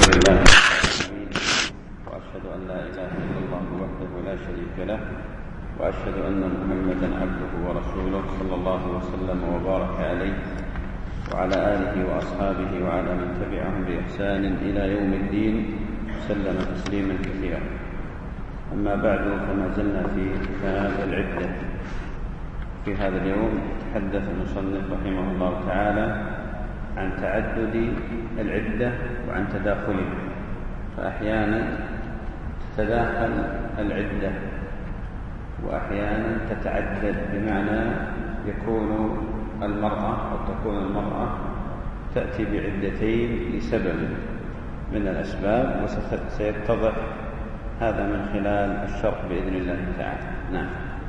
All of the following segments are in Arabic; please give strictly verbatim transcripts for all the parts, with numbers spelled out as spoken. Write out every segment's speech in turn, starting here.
لله وأشهد أن لا إله إلا الله وحده لا شريك له وأشهد أن محمدا عبده ورسوله صلى الله وسلم وبارك عليه وعلى آله وأصحابه وعلى من تبعهم بإحسان إلى يوم الدين سلم تسليما كثيرا. أما بعد، فما زلنا في كتاب العدة. في هذا اليوم تحدث المصنف رحمه الله تعالى عن تعدد العدة وعن تداخلها، فأحيانا تتداخل العدة وأحيانا تتعدد، بمعنى يكون المرأة أو تكون المرأة تأتي بعدتين لسبب من الأسباب، وسيتضح هذا من خلال الشرح بإذن الله تعالى. نعم.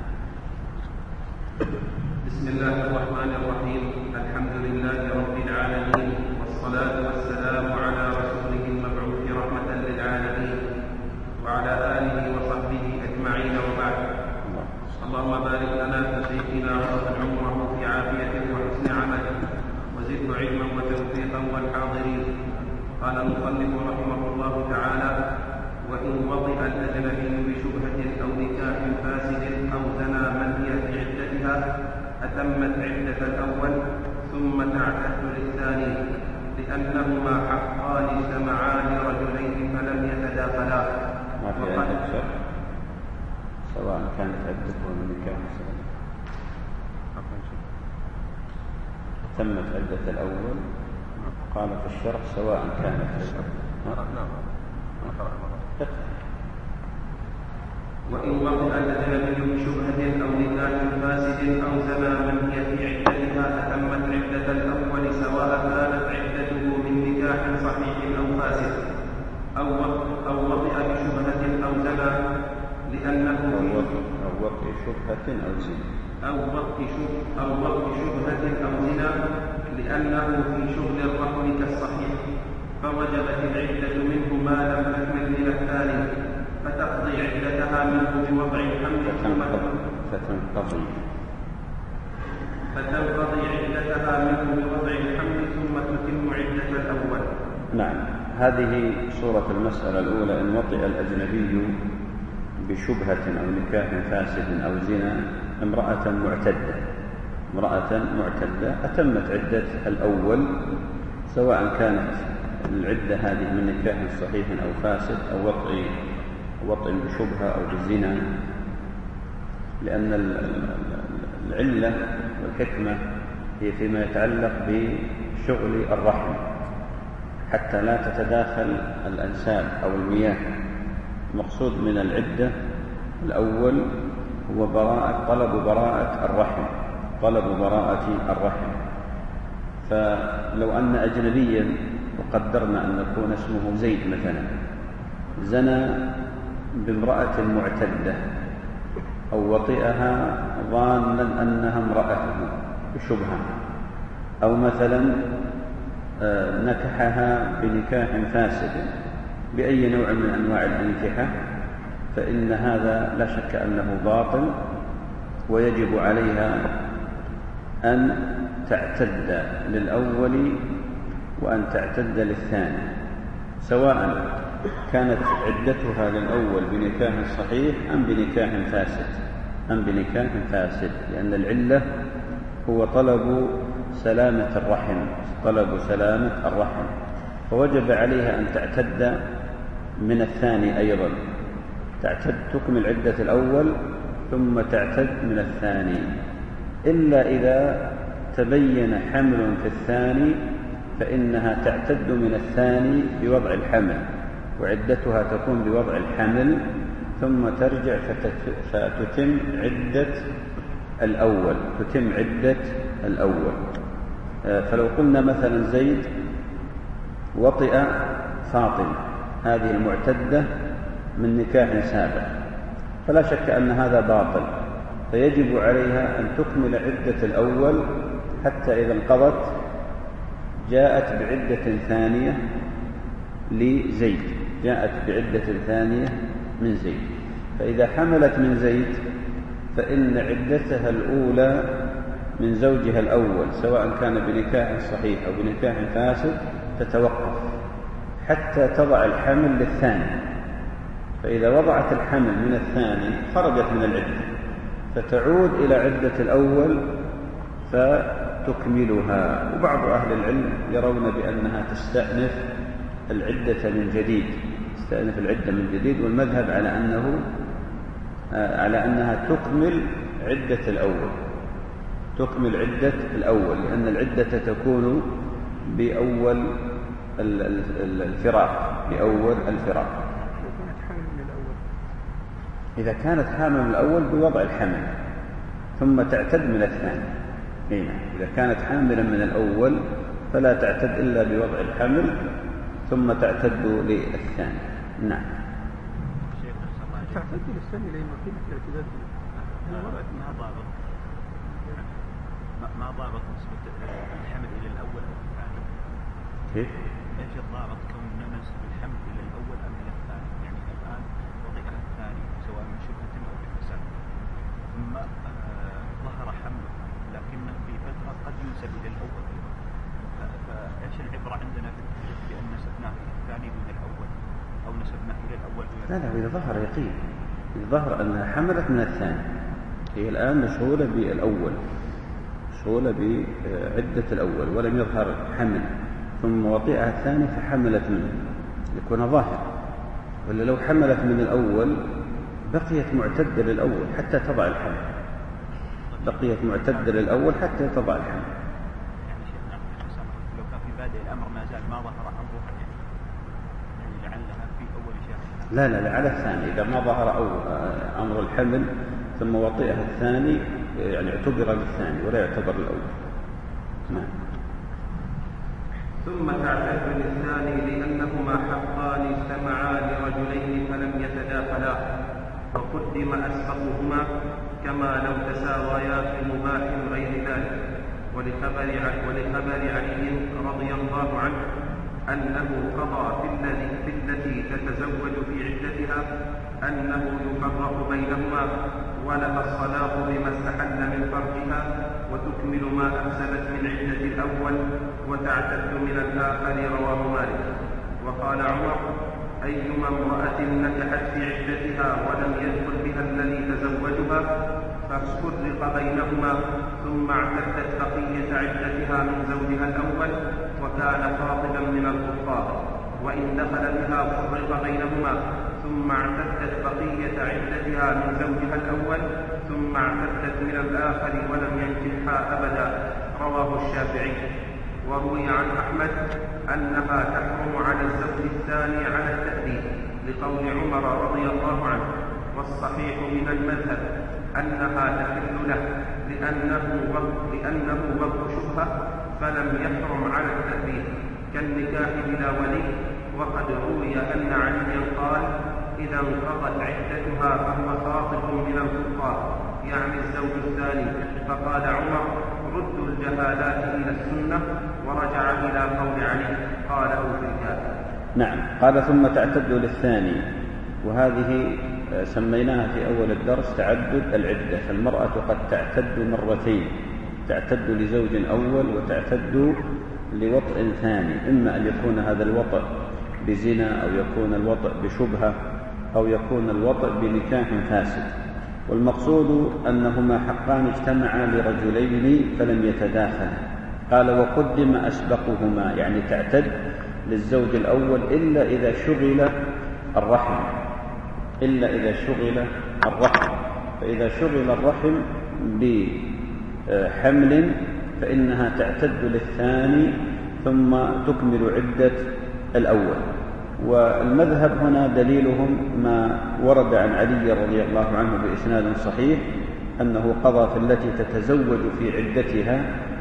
بسم الله الرحمن الرحيم. الحمد لله رب العالمين، والصلاة والسلام على رسوله المبعوث رحمة للعالمين وعلى آله وصحبه أجمعين، وبعد. اللهم بارك لنا في شيخنا وأطل عمره في عافية وحسن عمل وزده علما وتوفيقا والحاضرين. قال المصنف رحمه الله تعالى: وإن وطئ الأجنبي بشبهة أو نكاح فاسد أو زنى من هي في عدتها أتمت عدة الأول ثم تعتد للثاني، لأنهما حقان اجتمعا لرجلين فلم يتداخلا. ما في عدة شرط سواء كانت عدته من نكاح تمت عدة الأول، قال في الشرح سواء كانت وإن وطئ الأجنبي بشبهة أو نكاح فاسد أو زنى من هي في عدتها أتمت عدة الأول سواء كانت عدته من نكاح صحيح أو فاسد، أو أو وطئ بشبهة أو زنى لأنه أو وطئ شبهة أو زنا أو وطئ شبهة أو وطئ شبهة أو زنا لأنه في شغل الرحم كالصحيح، فوجبت العدة منه ما لم تكمل إلى الثاني، فتقضي عدتها منه بوضع الحمل ثم فتنقضي فتنقضي عدتها منه بوضع الحمل ثم تتم عدة الأول. نعم. هذه صورة المسألة الأولى: إن وطئ الأجنبي بشبهة أو نكاح فاسد أو زنا امرأة معتدة امرأة معتدة أتمت عدة الأول، سواء كانت العدة هذه من نكاح صحيح أو فاسد أو وطئ وطئ بشبهة أو بزنا، لأن العلة والحكمة هي فيما يتعلق بشغل الرحم حتى لا تتداخل الأنساب أو المياه. المقصود من العدة الأول هو براءة طلب براءة الرحم طلب براءة الرحم. فلو أن أجنبيا، وقدرنا أن يكون اسمه زيد مثلا، زنى بامرأة معتدة أو وطئها ظانا أنها امرأته بشبهة، أو مثلا نكحها بنكاح فاسد بأي نوع من أنواع الأنكحة، فإن هذا لا شك أنه باطل، ويجب عليها أن تعتد للأول وأن تعتد للثاني، سواء كانت عدتها للأول بنكاح صحيح أم بنكاح فاسد أم بنكاح فاسد لأن العلة هو طلب سلامة الرحم طلب سلامة الرحم فوجب عليها أن تعتد من الثاني أيضا، تعتد تكمل عدة الأول ثم تعتد من الثاني، إلا إذا تبين حمل في الثاني فإنها تعتد من الثاني بوضع الحمل، وعدتها تكون بوضع الحمل، ثم ترجع فتتم عدة الأول تتم عدة الأول. فلو قلنا مثلا زيد وطئ فاطمة هذه المعتدة من نكاح سابق، فلا شك أن هذا باطل، فيجب عليها أن تكمل عدة الأول حتى إذا انقضت جاءت بعدة ثانية لزيد جاءت بعدة ثانية من زيد. فإذا حملت من زيد فإن عدتها الأولى من زوجها الأول سواء كان بنكاح صحيح أو بنكاح فاسد تتوقف حتى تضع الحمل للثاني، فإذا وضعت الحمل من الثاني خرجت من العدة، فتعود إلى عدة الأول فتكملها. وبعض أهل العلم يرون بأنها تستأنف العدة من جديد، تستأنف العدة من جديد، والمذهب على أنه على أنها تكمل عدة الأول، تكمل عدة الأول، لأن العدة تكون بأول الفراق، بأول الفراق. إذا كانت حامل من الأول بوضع الحمل ثم تعتد من الثاني. هنا إذا كانت حاملا من الأول فلا تعتد إلا بوضع الحمل ثم تعتد للثاني. نعم. تعتد للثاني لما قيمة الاعتداد ما ضابط ما ضابط نسبة الحمل إلى الأول أو الثاني. كيف؟ إيش الضابط كوننا ننسب الحمل إلى الأول أم إلى الثاني؟ يعني الآن وضع الثاني سواء من شبهة أو بفساد، ثم ظهر حمله لكنه في فترة قد ينسب إلى الأول، فإيش العبرة عندنا بأن نسبناه إلى الثاني دون الأول أو نسبناه إلى الأول دون الثاني؟ لا لا، إذا ظهر يقين، إذا ظهر أنها حملت من الثاني، هي الآن مشغولة بالأول، مشغولة بعدة الأول ولم يظهر حمل، ثم وطئها الثاني فحملت منه، يكون ظاهر. ولا لو حملت من الأول بقيت معتدة للأول حتى تضع الحمل، بقيت معتدة للأول حتى تضع الحمل. يعني شيخنا لو كان في بادئ الأمر ما زال ما ظهر أمرها، يعني لعلها في أول شهر. لا لا لا، على الثاني، إذا ما ظهر أو أمر الحمل ثم وطئها الثاني يعني اعتبر للثاني ولا يعتبر الأول. نعم. ثم تعتد للثاني لأنهما حقان اجتمعا لرجلين فلم يتداخلا، وقدم أسبقهما كما لو تساويا في مباح غير ذلك. ولخبر ولخبر علي رضي الله عنه أنه قضى في الذي في التي تتزوج في عدتها أنه يفرق بينهما، ولها الصلاة بما استحل من فرقها، وتكمل ما أفسدت من عدة الأول وتعتد من الآخر. رواه مالك. وقال عمر: أيما امرأة نكحت في عدتها ولم يدخل بها الذي تزوجها ففرق بينهما ثم اعتدت بقية عدتها من زوجها الأول وكان خاطبا من الكفار، وإن دخل بها فرق بينهما ثم اعتدت بقية عدتها من زوجها الأول ثم اعتدت من الآخر ولم ينكحها أبدا. رواه الشافعي. وروي عن أحمد أنها تحرم على الزوج الثاني على التأديب لقول عمر رضي الله عنه، والصحيح من المذهب أنها تحل له لأنه لأنه وقت شبهة فلم يحرم على التأديب كالنكاح بلا ولي. وقد روي أن عليا قال: إذا انقضت عدتها فهو خاطب من الكفار، يعني الزوج الثاني. فقال عمر: ردوا الجهالات إلى السنة، ورجع إلى قول علي قاله في الكافر. نعم. قال: ثم تعتد للثاني، وهذه سميناها في أول الدرس تعدد العدة، فالمرأة قد تعتد مرتين، تعتد لزوج أول وتعتد لوطء ثاني، إما أن يكون هذا الوطء بزنا أو يكون الوطء بشبهة أو يكون الوطء بنكاح فاسد. والمقصود أنهما حقان اجتمعا لرجلين فلم يتداخلا. قال: وقدم أسبقهما، يعني تعتد للزوج الأول إلا إذا شغل الرحم، إلا إذا شغل الرحم فإذا شغل الرحم بحمل فإنها تعتد للثاني ثم تكمل عدة الأول. والمذهب هنا دليلهم ما ورد عن علي رضي الله عنه بإسناد صحيح أنه قضى في التي تتزوج في عدتها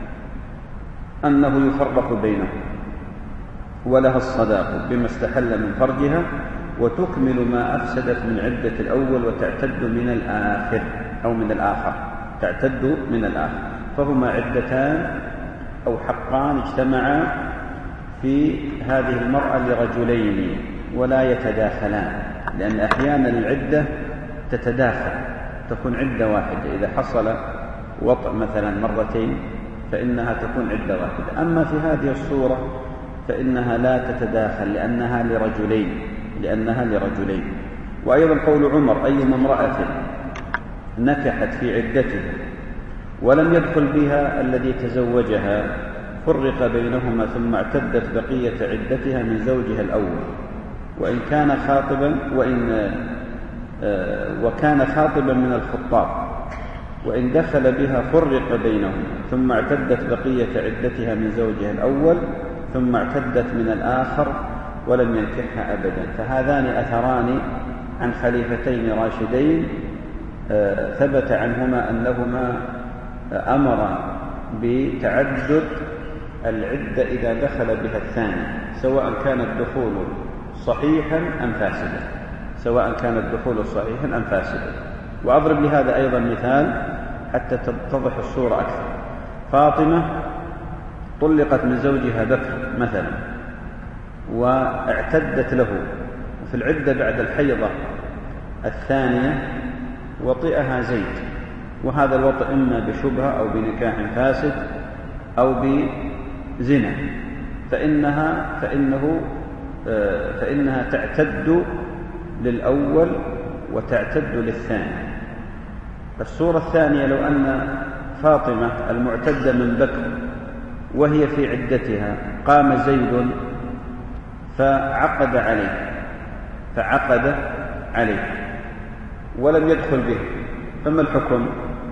أنه يفرق بينهم ولها الصداق بما استحل من فرجها، وتكمل ما أفسدت من عدة الأول وتعتد من الآخر أو من الآخر تعتد من الآخر. فهما عدتان أو حقان اجتمعا في هذه المرأة لرجلين ولا يتداخلان، لأن أحيانا العدة تتداخل، تكون عدة واحدة. إذا حصل وطء مثلا مرتين فإنها تكون عدة واحدة. أما في هذه الصورة فإنها لا تتداخل لأنها لرجلين لأنها لرجلين وأيضا قول عمر: أيما امرأة نكحت في عدتها ولم يدخل بها الذي تزوجها فرق بينهما ثم اعتدت بقية عدتها من زوجها الأول وإن كان خاطبا وإن وكان خاطبا من الخطاب، وإن دخل بها فرق بينهما ثم اعتدت بقية عدتها من زوجها الأول ثم اعتدت من الآخر ولم ينكحها أبدا. فهذان أثران عن خليفتين راشدين ثبت عنهما أنهما أمر بتعدد العدة إذا دخل بها الثاني، سواء كان الدخول صحيحا أم فاسدا سواء كان الدخول صحيحا أم فاسدا. وأضرب لهذا أيضا مثال حتى تتضح الصورة أكثر. فاطمة طلقت من زوجها بكر مثلا واعتدت له، وفي العدة بعد الحيضة الثانية وطئها زيد، وهذا الوطئ إما بشبهة أو بنكاح فاسد أو بزنا، فإنها فإنه فإنها تعتد للأول وتعتد للثاني. الصورة الثانية: لو أن فاطمة المعتدة من بكر وهي في عدتها قام زيد فعقد عليه فعقد عليه ولم يدخل به، فما الحكم؟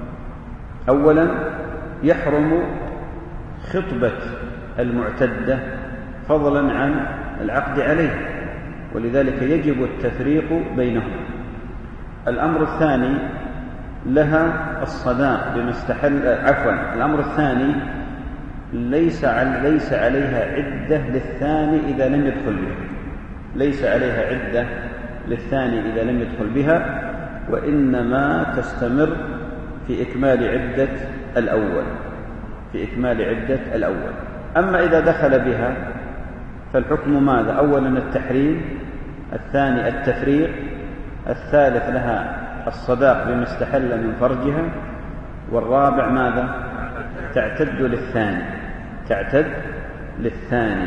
أولا يحرم خطبة المعتدة فضلا عن العقد عليه، ولذلك يجب التفريق بينهم. الأمر الثاني: لها الصداق بما استحل عفوا الأمر الثاني ليس ليس عليها عدة للثاني إذا لم يدخل بها ليس عليها عدة للثاني إذا لم يدخل بها، وإنما تستمر في إكمال عدة الأول في إكمال عدة الأول. أما إذا دخل بها فالحكم ماذا؟ أولا التحريم، الثاني التفريق، الثالث لها الصداق بما استحل من فرجها، والرابع ماذا؟ تعتد للثاني تعتد للثاني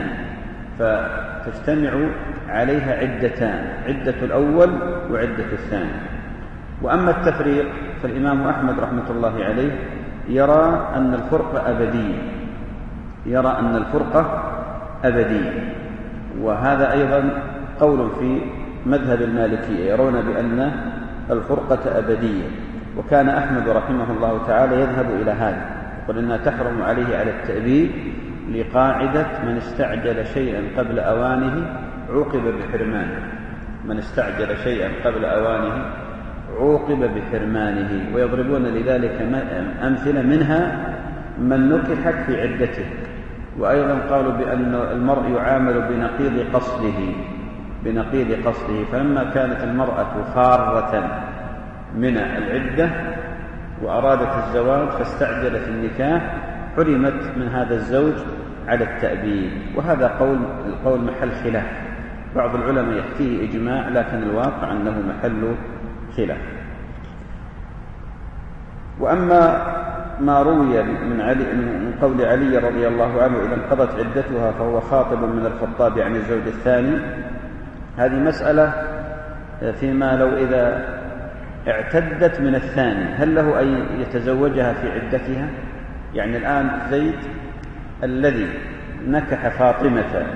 فتجتمع عليها عدتان: عدة الأول وعدة الثاني. وأما التفريق فالإمام أحمد رحمة الله عليه يرى أن الفرقة أبدية يرى أن الفرقة أبدية وهذا أيضا قول في مذهب المالكية، يرون بأن الفرقة أبدية. وكان أحمد رحمه الله تعالى يذهب إلى هذا، يقول إنها تحرم عليه على التأبيد لقاعدة: من استعجل شيئا قبل أوانه عوقب بحرمانه من استعجل شيئا قبل أوانه عوقب بحرمانه. ويضربون لذلك أمثلة منها من نكحت في عدته. وأيضا قالوا بأن المرء يعامل بنقيض قصده بنقيض قصده فلما كانت المرأة فارة من العدة وأرادت الزواج فاستعجلت النكاح حرمت من هذا الزوج على التأبيد. وهذا قول القول محل خلاف، بعض العلماء يأتيه إجماع لكن الواقع أنه محل خلاف. وأما ما روي من علي من قول علي رضي الله عنه: إذا انقضت عدتها فهو خاطب من الخطاب عن الزوج الثاني، هذه مسألة فيما لو إذا اعتدت من الثاني هل له أن يتزوجها في عدتها؟ يعني الآن زيد الذي نكح فاطمة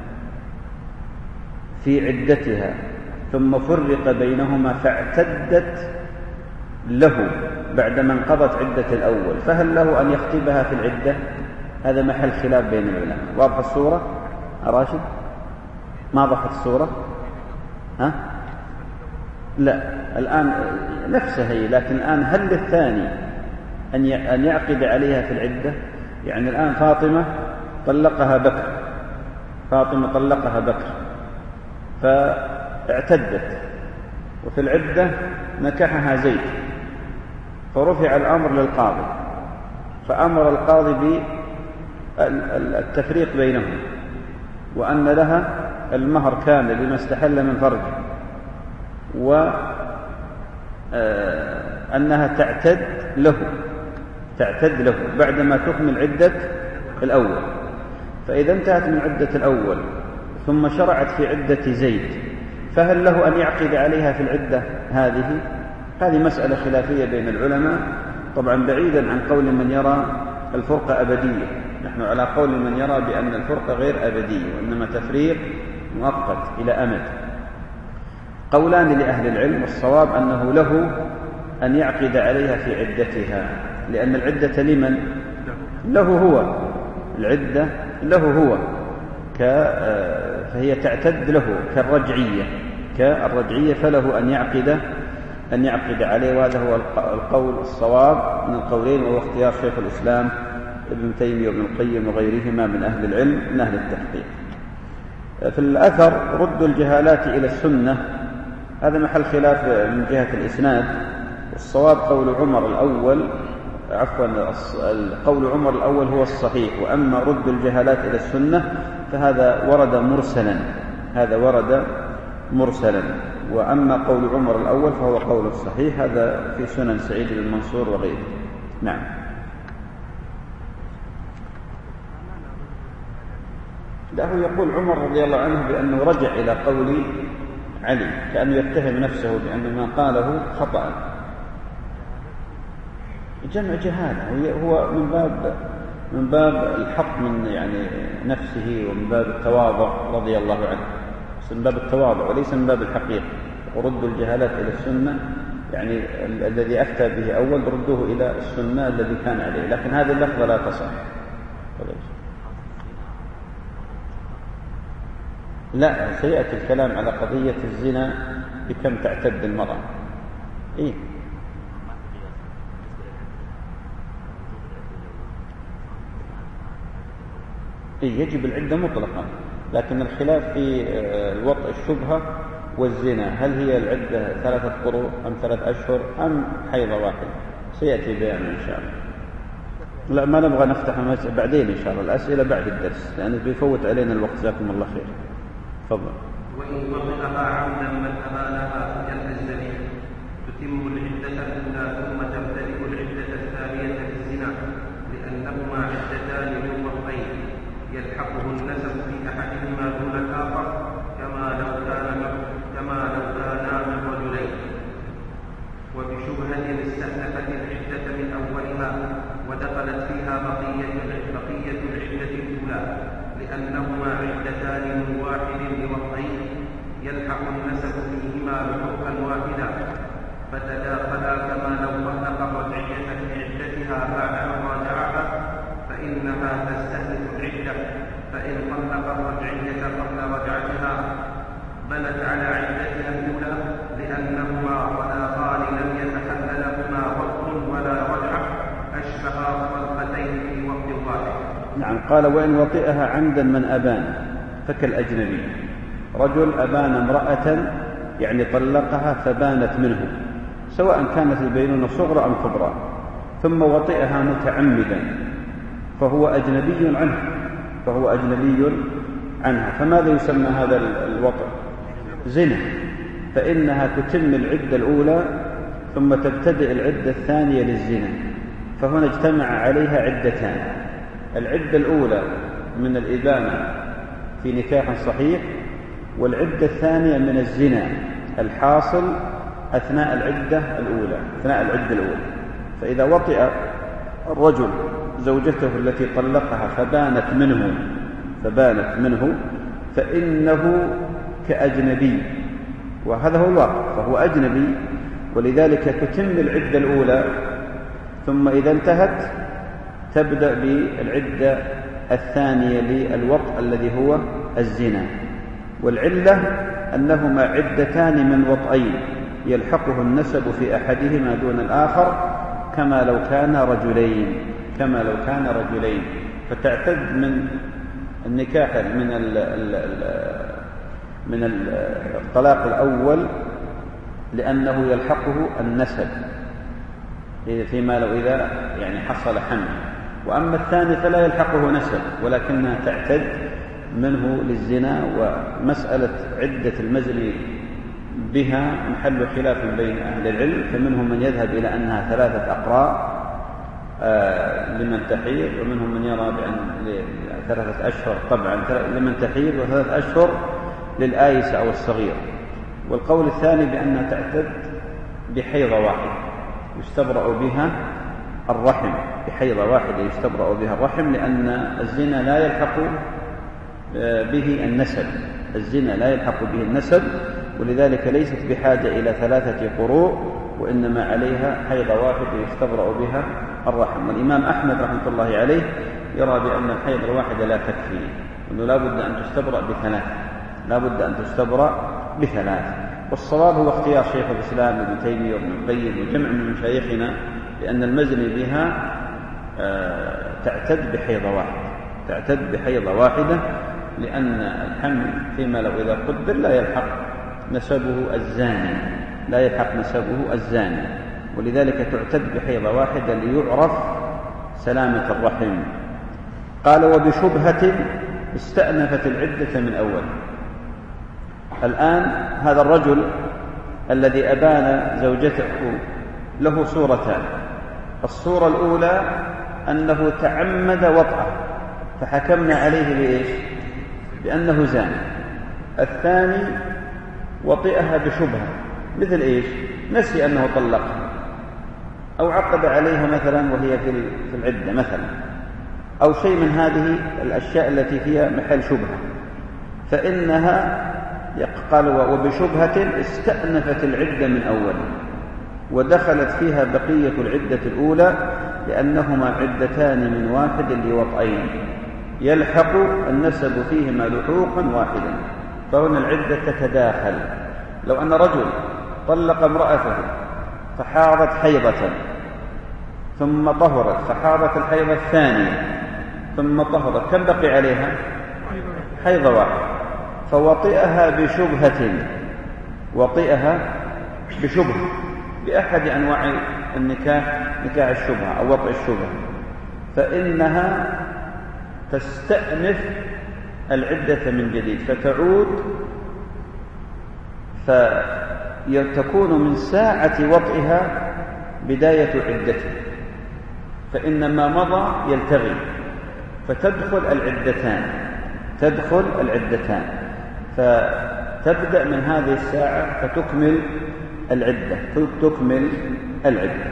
في عدتها ثم فرق بينهما فاعتدت له بعدما انقضت عدة الأول، فهل له أن يخطبها في العدة؟ هذا محل خلاف بين العلماء. واضح الصورة راشد؟ ما ضحت الصورة؟ ها؟ لا، الآن نفسها هي، لكن الآن هل للثاني أن يعقد عليها في العدة؟ يعني الآن فاطمة طلقها بكر فاطمة طلقها بكر فاعتدت، وفي العدة نكحها زيد، فرفع الأمر للقاضي، فأمر القاضي بالتفريق بينهم، وأن لها المهر كامل لما استحل من فرجه، وأنها تعتد له تعتد له بعدما تكمل عدة الأول. فإذا انتهت من عدة الأول ثم شرعت في عدة زيد، فهل له أن يعقد عليها في العدة هذه؟ هذه مسألة خلافية بين العلماء، طبعا بعيدا عن قول من يرى الفرقة أبدية. نحن على قول من يرى بأن الفرقة غير أبدية وإنما تفريق مؤقت إلى أمد. قولان لأهل العلم، الصواب أنه له أن يعقد عليها في عدتها، لأن العدة لمن؟ له هو، العدة له هو، فهي تعتد له كالرجعية كالرجعية فله أن يعقد أن يعقد عليه، وهذا هو القول الصواب من القولين، وهو اختيار شيخ الإسلام ابن تيمية وابن القيم وغيرهما من أهل العلم من أهل التحقيق. في الأثر رد الجهالات إلى السنة، هذا محل خلاف من جهة الإسناد، والصواب قول عمر الأول عفوا قول عمر الأول هو الصحيح، وأما رد الجهالات إلى السنة فهذا ورد مرسلا هذا ورد مرسلا وأما قول عمر الأول فهو قول الصحيح، هذا في سنن سعيد بن منصور وغيره. نعم. له يقول عمر رضي الله عنه بأنه رجع إلى قول علي، كأنه يتهم نفسه بأن ما قاله خطأ. جمع جهالة هو من باب من باب الحق من يعني نفسه، ومن باب التواضع رضي الله عنه، من باب التواضع وليس من باب الحقيقة. ورد الجهالات إلى السنة يعني الذي أفتى به أول ردوه إلى السنة الذي كان عليه، لكن هذه اللفظة لا تصح. لا، سيأتي الكلام على قضية الزنا بكم تعتد المرأة. إيه؟ إيه يجب العدة مطلقا، لكن الخلاف في الوطء الشبهة والزنا، هل هي العدة ثلاثة قروء أم ثلاث أشهر أم حيضة واحدة؟ سيأتي بيان إن شاء الله. لا، ما نبغى نفتح بعدين إن شاء الله، الأسئلة بعد الدرس لأنه بيفوت علينا الوقت. جزاكم الله خير. تفضل. وإن طلقها عمدا من أبانها كالأجنبي تتم العدة الأولى ثم تمتلك العدة الثانية بالزنا، لأنهما عدتان للوطئين يلحقه النسب في أحدهما دون الآخر، كما لو كان كما لو كانا من رجلين. وبشبهة استأنفت العدة من أولها ودخلت فيها بقية بقية العدة الأولى، لأنهما عدتان من واحد لوطئين يلحق النسب فيهما بحكما واحدا، فتداخلا كما لو طلق الرجعية في عدتها بعد أن راجعها فإنها تستهلك العدة، فإن طلق الرجعية قبل رجعتها بنت على عدتها الأولى، لأنهما طلاقان لم يتحل لهما وطء ولا رجعة، أشبها طلقتين في وقت واحد. نعم. قال وإن وطئها عمدا من أبان فكالأجنبي، رجل أبان امرأة يعني طلقها فبانت منه، سواء كانت البينونة صغرى أم كبرى، ثم وطئها متعمدا فهو أجنبي عنه فهو أجنبي عنها. فماذا يسمى هذا الوطئ؟ زنا، فإنها تتم العدة الأولى ثم تبتدئ العدة الثانية للزنا، فهنا اجتمع عليها عدتان، العدة الأولى من الإبانة في نكاح صحيح، والعدة الثانية من الزنا الحاصل أثناء العدة الأولى أثناء العدة الأولى. فإذا وطئ الرجل زوجته التي طلقها فبانت منه فبانت منه فإنه كأجنبي، وهذا هو الواقع، فهو أجنبي، ولذلك تتم العدة الأولى، ثم إذا انتهت تبدأ بالعدة الثانية للوطء الذي هو الزنا. والعلة أنهما عدتان من وطئين يلحقه النسب في أحدهما دون الآخر، كما لو كان رجلين كما لو كان رجلين فتعتد من النكاح من ال ال ال من الطلاق الأول لأنه يلحقه النسب فيما لو إذا يعني حصل حمل، وأما الثاني فلا يلحقه نسب ولكنها تعتد منه للزنا. ومسألة عدة المزني بها محل خلاف بين أهل العلم، فمنهم من يذهب إلى أنها ثلاثة أقراء آه لمن تحيض، ومنهم من يرى بأن ثلاثة أشهر طبعا لمن تحيض وثلاثة أشهر للآيس أو الصغير. والقول الثاني بأنها تعتد بحيضة واحدة يستبرأ بها الرحم، بحيضة واحدة يستبرأ بها الرحم، لأن الزنا لا يلحق به النسب، الزنا لا يلحق به النسب، ولذلك ليست بحاجة إلى ثلاثة قروء، وإنما عليها حيضة واحدة يستبرأ بها الرحم. والإمام أحمد رحمة الله عليه يرى بأن الحيضة الواحدة لا تكفي، وأنه لا بد أن تستبرأ بثلاث، لا بد أن تستبرأ بثلاث. والصواب هو اختيار شيخ الإسلام ابن تيمية وابن القيم وجمع من مشايخنا بأن المزني بها تعتد بحيضة واحدة، تعتد بحيضة واحدة، لأن الحمل فيما لو إذا قدر لا يلحق نسبه الزاني، لا يلحق نسبه الزاني، ولذلك تعتد بحيضة واحدة ليعرف سلامة الرحم. قال وبشبهة استأنفت العدة من أول. الآن هذا الرجل الذي أبان زوجته له صورتان، الصورة الأولى أنه تعمد وطأه فحكمنا عليه بإيش؟ بأنه زاني. الثاني وطئها بشبهة، مثل إيش؟ نسي أنه طلقها، أو عقد عليها مثلا وهي في العدة مثلا، أو شيء من هذه الأشياء التي فيها محل شبهة، فإنها قال وبشبهة استأنفت العدة من أول، ودخلت فيها بقية العدة الأولى، لأنهما عدتان من واحد لوطئين يلحق النسب فيهما لحوقا واحدا، فهنا العدة تتداخل. لو أن رجل طلق امرأته فحاضت حيضة ثم طهرت فحاضت الحيضة الثانية ثم طهرت، كم بقي عليها؟ حيضة واحدة، فوطئها بشبهة، وطئها بشبهة بأحد أنواع النكاح، نكاح الشبهة أو وطئ الشبهة، فإنها تستأنف العدة من جديد، فتعود فتكون من ساعة وطئها بداية عدتها، فإن ما مضى يلتغي، فتدخل العدتان، تدخل العدتان فتبدأ من هذه الساعة فتكمل العدة، تكمل العدة.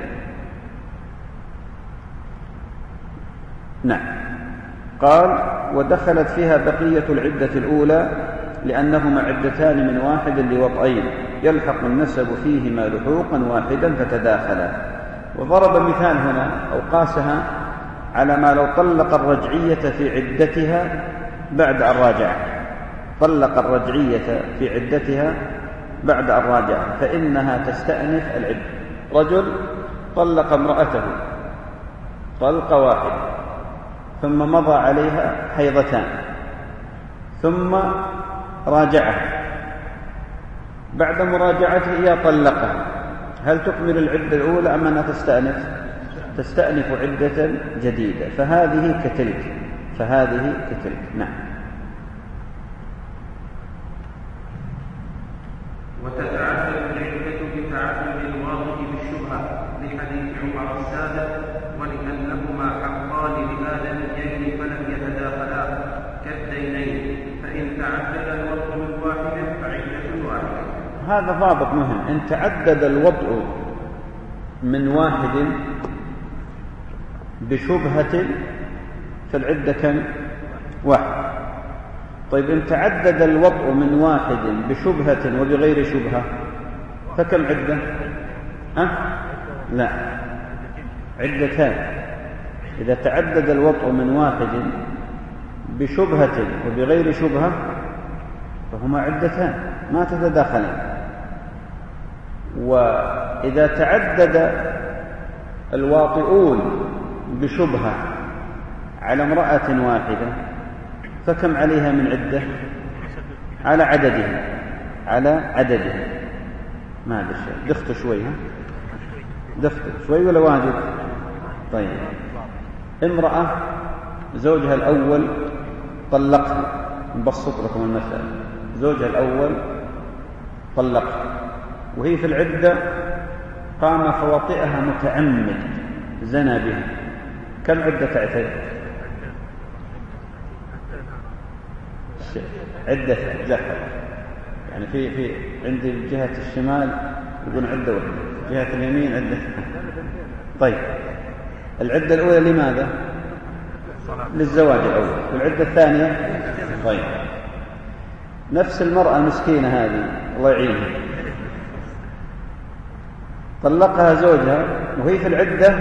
نعم. قال ودخلت فيها بقية العدة الأولى، لأنهما عدتان من واحد لوطئين يلحق النسب فيهما لحوقا واحدا فتداخلا. وضرب مثال هنا أو قاسها على ما لو طلق الرجعية في عدتها بعد أن راجع، طلق الرجعية في عدتها بعد أن راجع، فإنها تستأنف العدة. رجل طلق امرأته طلقة واحدة ثم مضى عليها حيضتان ثم راجعها، بعد مراجعته إياه طلقها، هل تكمل العدة الأولى أم أنها تستأنف؟ تستأنف عدة جديدة، فهذه كتلك، فهذه كتلك. نعم. وتتعدد العدة بتعدد الواضح بالشبهة لحديث عمر السابق، ولأنهما حقان لآدميين فلم يتداخلا كالدينين، فإن تعدد الوضع من واحد فعدة واحدة. هذا ضابط مهم، إن تعدد الوضع من واحد بشبهة فالعدة كم؟ واحد. طيب إن تعدد الوضع من واحد بشبهة وبغير شبهة فكم عدة؟ أه؟ لا، عدتان. إذا تعدد الوضع من واحد بشبهة وبغير شبهة فهما عدتان ما تتداخلان. وإذا تعدد الواطئون بشبهة على امرأة واحدة فكم عليها من عدة؟ على عددها، على عددها. ما هذا الشيء دخت شوي، ها دخت شوي ولا واجد؟ طيب، امرأة زوجها الأول طلقها، نبسط لكم المسألة، زوجها الأول طلقها وهي في العدة قام فوطئها متعمد، زنى بها كم عدة تعتد؟ عدة دخل، يعني في في عندي جهة الشمال يقول عدة واحدة، جهة اليمين عدة. طيب العدة الأولى لماذا؟ للزواج الأول. والعدة الثانية طيب نفس المرأة المسكينة هذه الله يعينها طلقها زوجها وهي في العدة،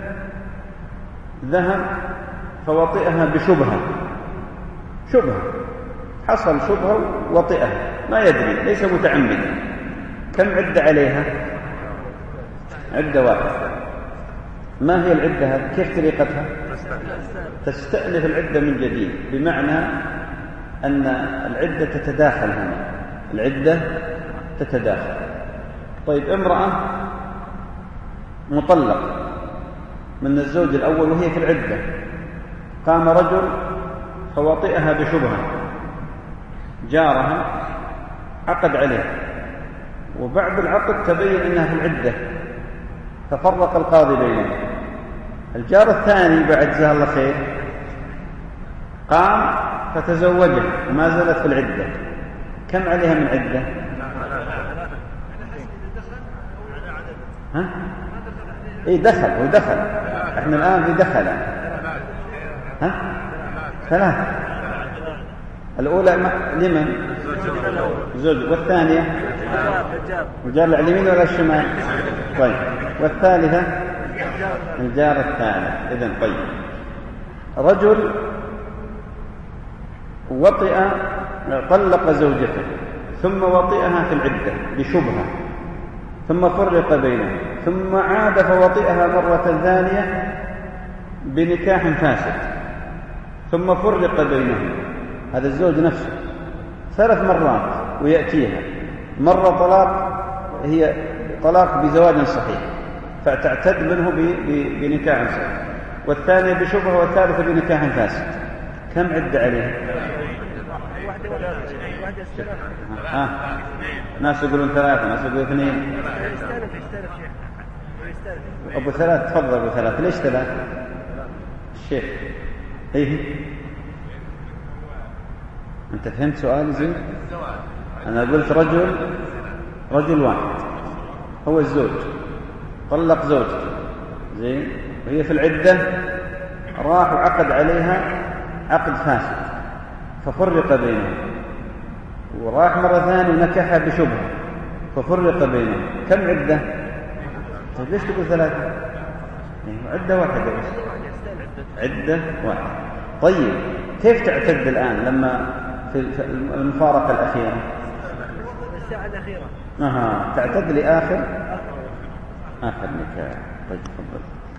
ذهب فوطئها بشبهة، شبهة حصل شبهة وطئها ما يدري ليس متعمدا، كم عدة عليها؟ عدة واحدة. ما هي العدة هذه؟ كيف طريقتها؟ تستأنف العدة من جديد، بمعنى أن العدة تتداخل هنا، العدة تتداخل. طيب امرأة مطلق من الزوج الأول وهي في العدة، قام رجل فوطئها بشبهة، جارها عقد عليه، وبعد العقد تبين أنها في العدة ففرق القاضي بينهم. الجار الثاني بعد جزاه الله خير قام فتزوجها وما زالت في العدة، كم عليها من عدة؟ ها؟ اي دخل، هو دخل، احنا الآن في دخل. ها؟ ثلاثة. الأولى لمن؟ زوج. والثانية الجار على اليمين ولا الشمال؟ طيب. والثالثة الجار الثالث. إذن طيب رجل وطئ طلق زوجته ثم وطئها في العدة بشبهة ثم فرق بينهم، ثم عاد فوطئها مرة ثانية بنكاح فاسد ثم فرق بينهم. هذا الزوج نفسه ثلاث مرات ويأتيها، مرة طلاق هي طلاق بزواج صحيح فتعتد منه بنكاح صحيح، والثانية بشبهة، والثالثة بنكاح فاسد. كم عدة عليها؟ ها؟ ناس يقولون ثلاثة، ناس يقولون اثنين. أبو ثلاث. تفضل أبو ثلاث. ليش ثلاث؟ الشيخ إيه؟ أنت فهمت سؤالي زين؟ أنا قلت رجل رجل واحد هو الزوج طلق زوجته زين وهي في العدة، راح وعقد عليها عقد فاسد ففرق بينهم، وراح مرة ثانية ونكحها بشبهة ففرق بينهم. كم عدة؟ طيب ليش تقول ثلاثة؟ عدة واحدة بس، عدة واحدة. طيب كيف تعتد الآن لما في المفارقة الأخيرة؟ الساعة الأخيرة. أها تعتد لآخر آخر نكاح. طيب تفضل.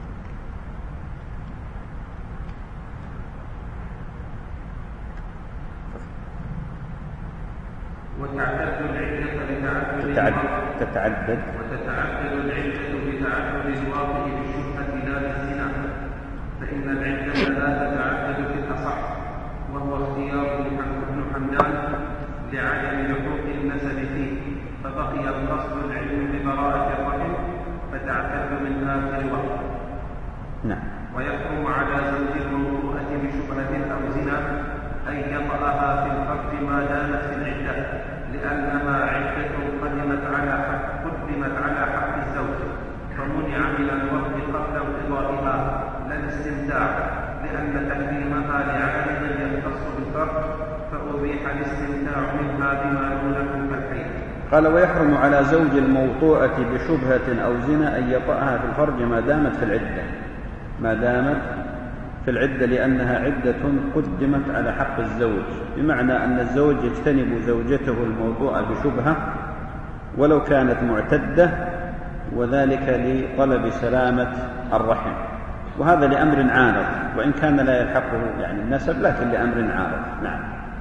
وتعتد العدة بتعدد تتعدد وتتعدد العدة بتعدد الواقع بالشبهة لا بالزنا، فإن العدة لا تتعدد في الأصح، وهو اختيار ابن حمدان لعدم لحوق النسب فيه، فبقي الأصل العلم ببراءة الرحم فتعتد من آخر وقت. نعم. ويحكم على زوج الموضوعة بشبهة أو زنا أن يطأها في الفرج ما دامت في العدة، لأنها عدة قدمت على حق قدمت على حق الزوج، فمنع من الوقت قبل انقضائها لا الاستمتاع، لأن تحريمها لعارض يختص بالفرج فأبيح الاستمتاع منها بما دونه كالحيض. قال ويحرم على زوج الموطوءة بشبهة أو زنا أن يطأها في الفرج ما دامت في العدة، ما دامت في العدة، لأنها عدة قدمت على حق الزوج، بمعنى أن الزوج يجتنب زوجته الموضوعة بشبهة ولو كانت معتدة، وذلك لطلب سلامة الرحم، وهذا لأمر عارض، وإن كان لا يلحقه يعني النسب لكن لأمر عارض. نعم.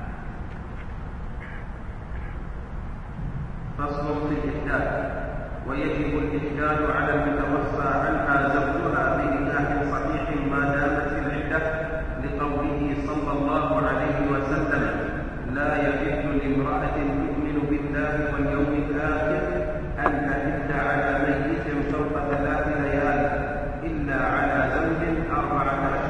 فصل في الإحداث. ويجب الإحداث على المتوفى عنها زوجها بنكاح صحيح ما دامت في العدة، لقوله صلى الله عليه وسلم: لا يحل لامرأة تؤمن بالله واليوم الآخر أن تحد على ميت فوق ثلاث ليال إلا على زوج أربعة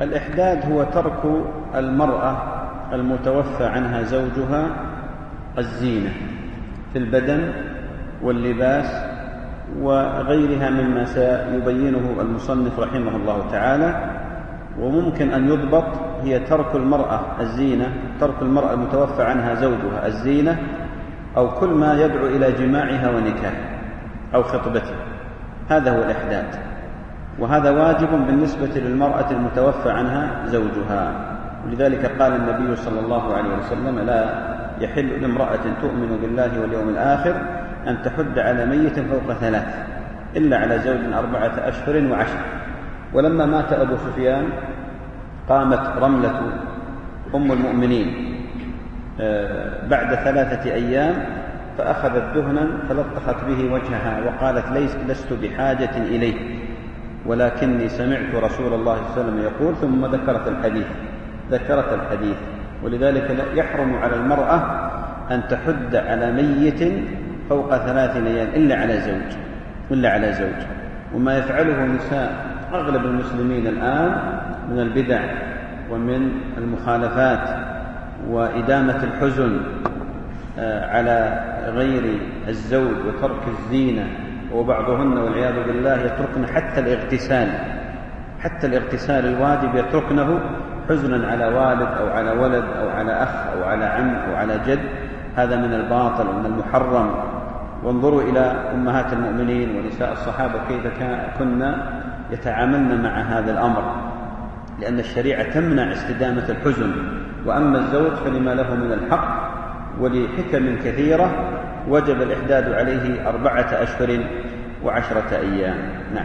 الإحداد هو ترك المرأة المتوفى عنها زوجها الزينة في البدن واللباس وغيرها مما سيبينه المصنف رحمه الله تعالى. وممكن أن يضبط هي ترك المرأة الزينة، ترك المرأة المتوفى عنها زوجها الزينة، أو كل ما يدعو إلى جماعها ونكاحها أو خطبتها، هذا هو الإحداد، وهذا واجب بالنسبة للمرأة المتوفى عنها زوجها. ولذلك قال النبي صلى الله عليه وسلم: لا يحل لامرأة تؤمن بالله واليوم الآخر أن تحد على ميت فوق ثلاث إلا على زوج أربعة أشهر وعشر. ولما مات أبو سفيان قامت رملة أم المؤمنين بعد ثلاثة أيام فأخذت دهنا فلطخت به وجهها وقالت: ليس لست بحاجة إليه، ولكني سمعت رسول الله صلى الله عليه وسلم يقول، ثم ذكرت الحديث ذكرت الحديث ولذلك يحرم على المرأة أن تحد على ميت فوق ثلاث ليال إلا على زوج إلا على زوج. وما يفعله نساء أغلب المسلمين الآن من البدع ومن المخالفات وإدامة الحزن على غير الزوج وترك الزينة، وبعضهن والعياذ بالله يتركن حتى الاغتسال حتى الاغتسال الواجب يتركنه حزنا على والد أو على ولد أو على أخ أو على عم أو على جد. هذا من الباطل ومن المحرم. وانظروا إلى أمهات المؤمنين ونساء الصحابة كيف كنا يتعاملن مع هذا الأمر، لأن الشريعة تمنع استدامة الحزن. وأما الزوج فلما له من الحق ولحكم كثيرة وجب الإحداد عليه أربعة أشهر وعشرة أيام. نعم.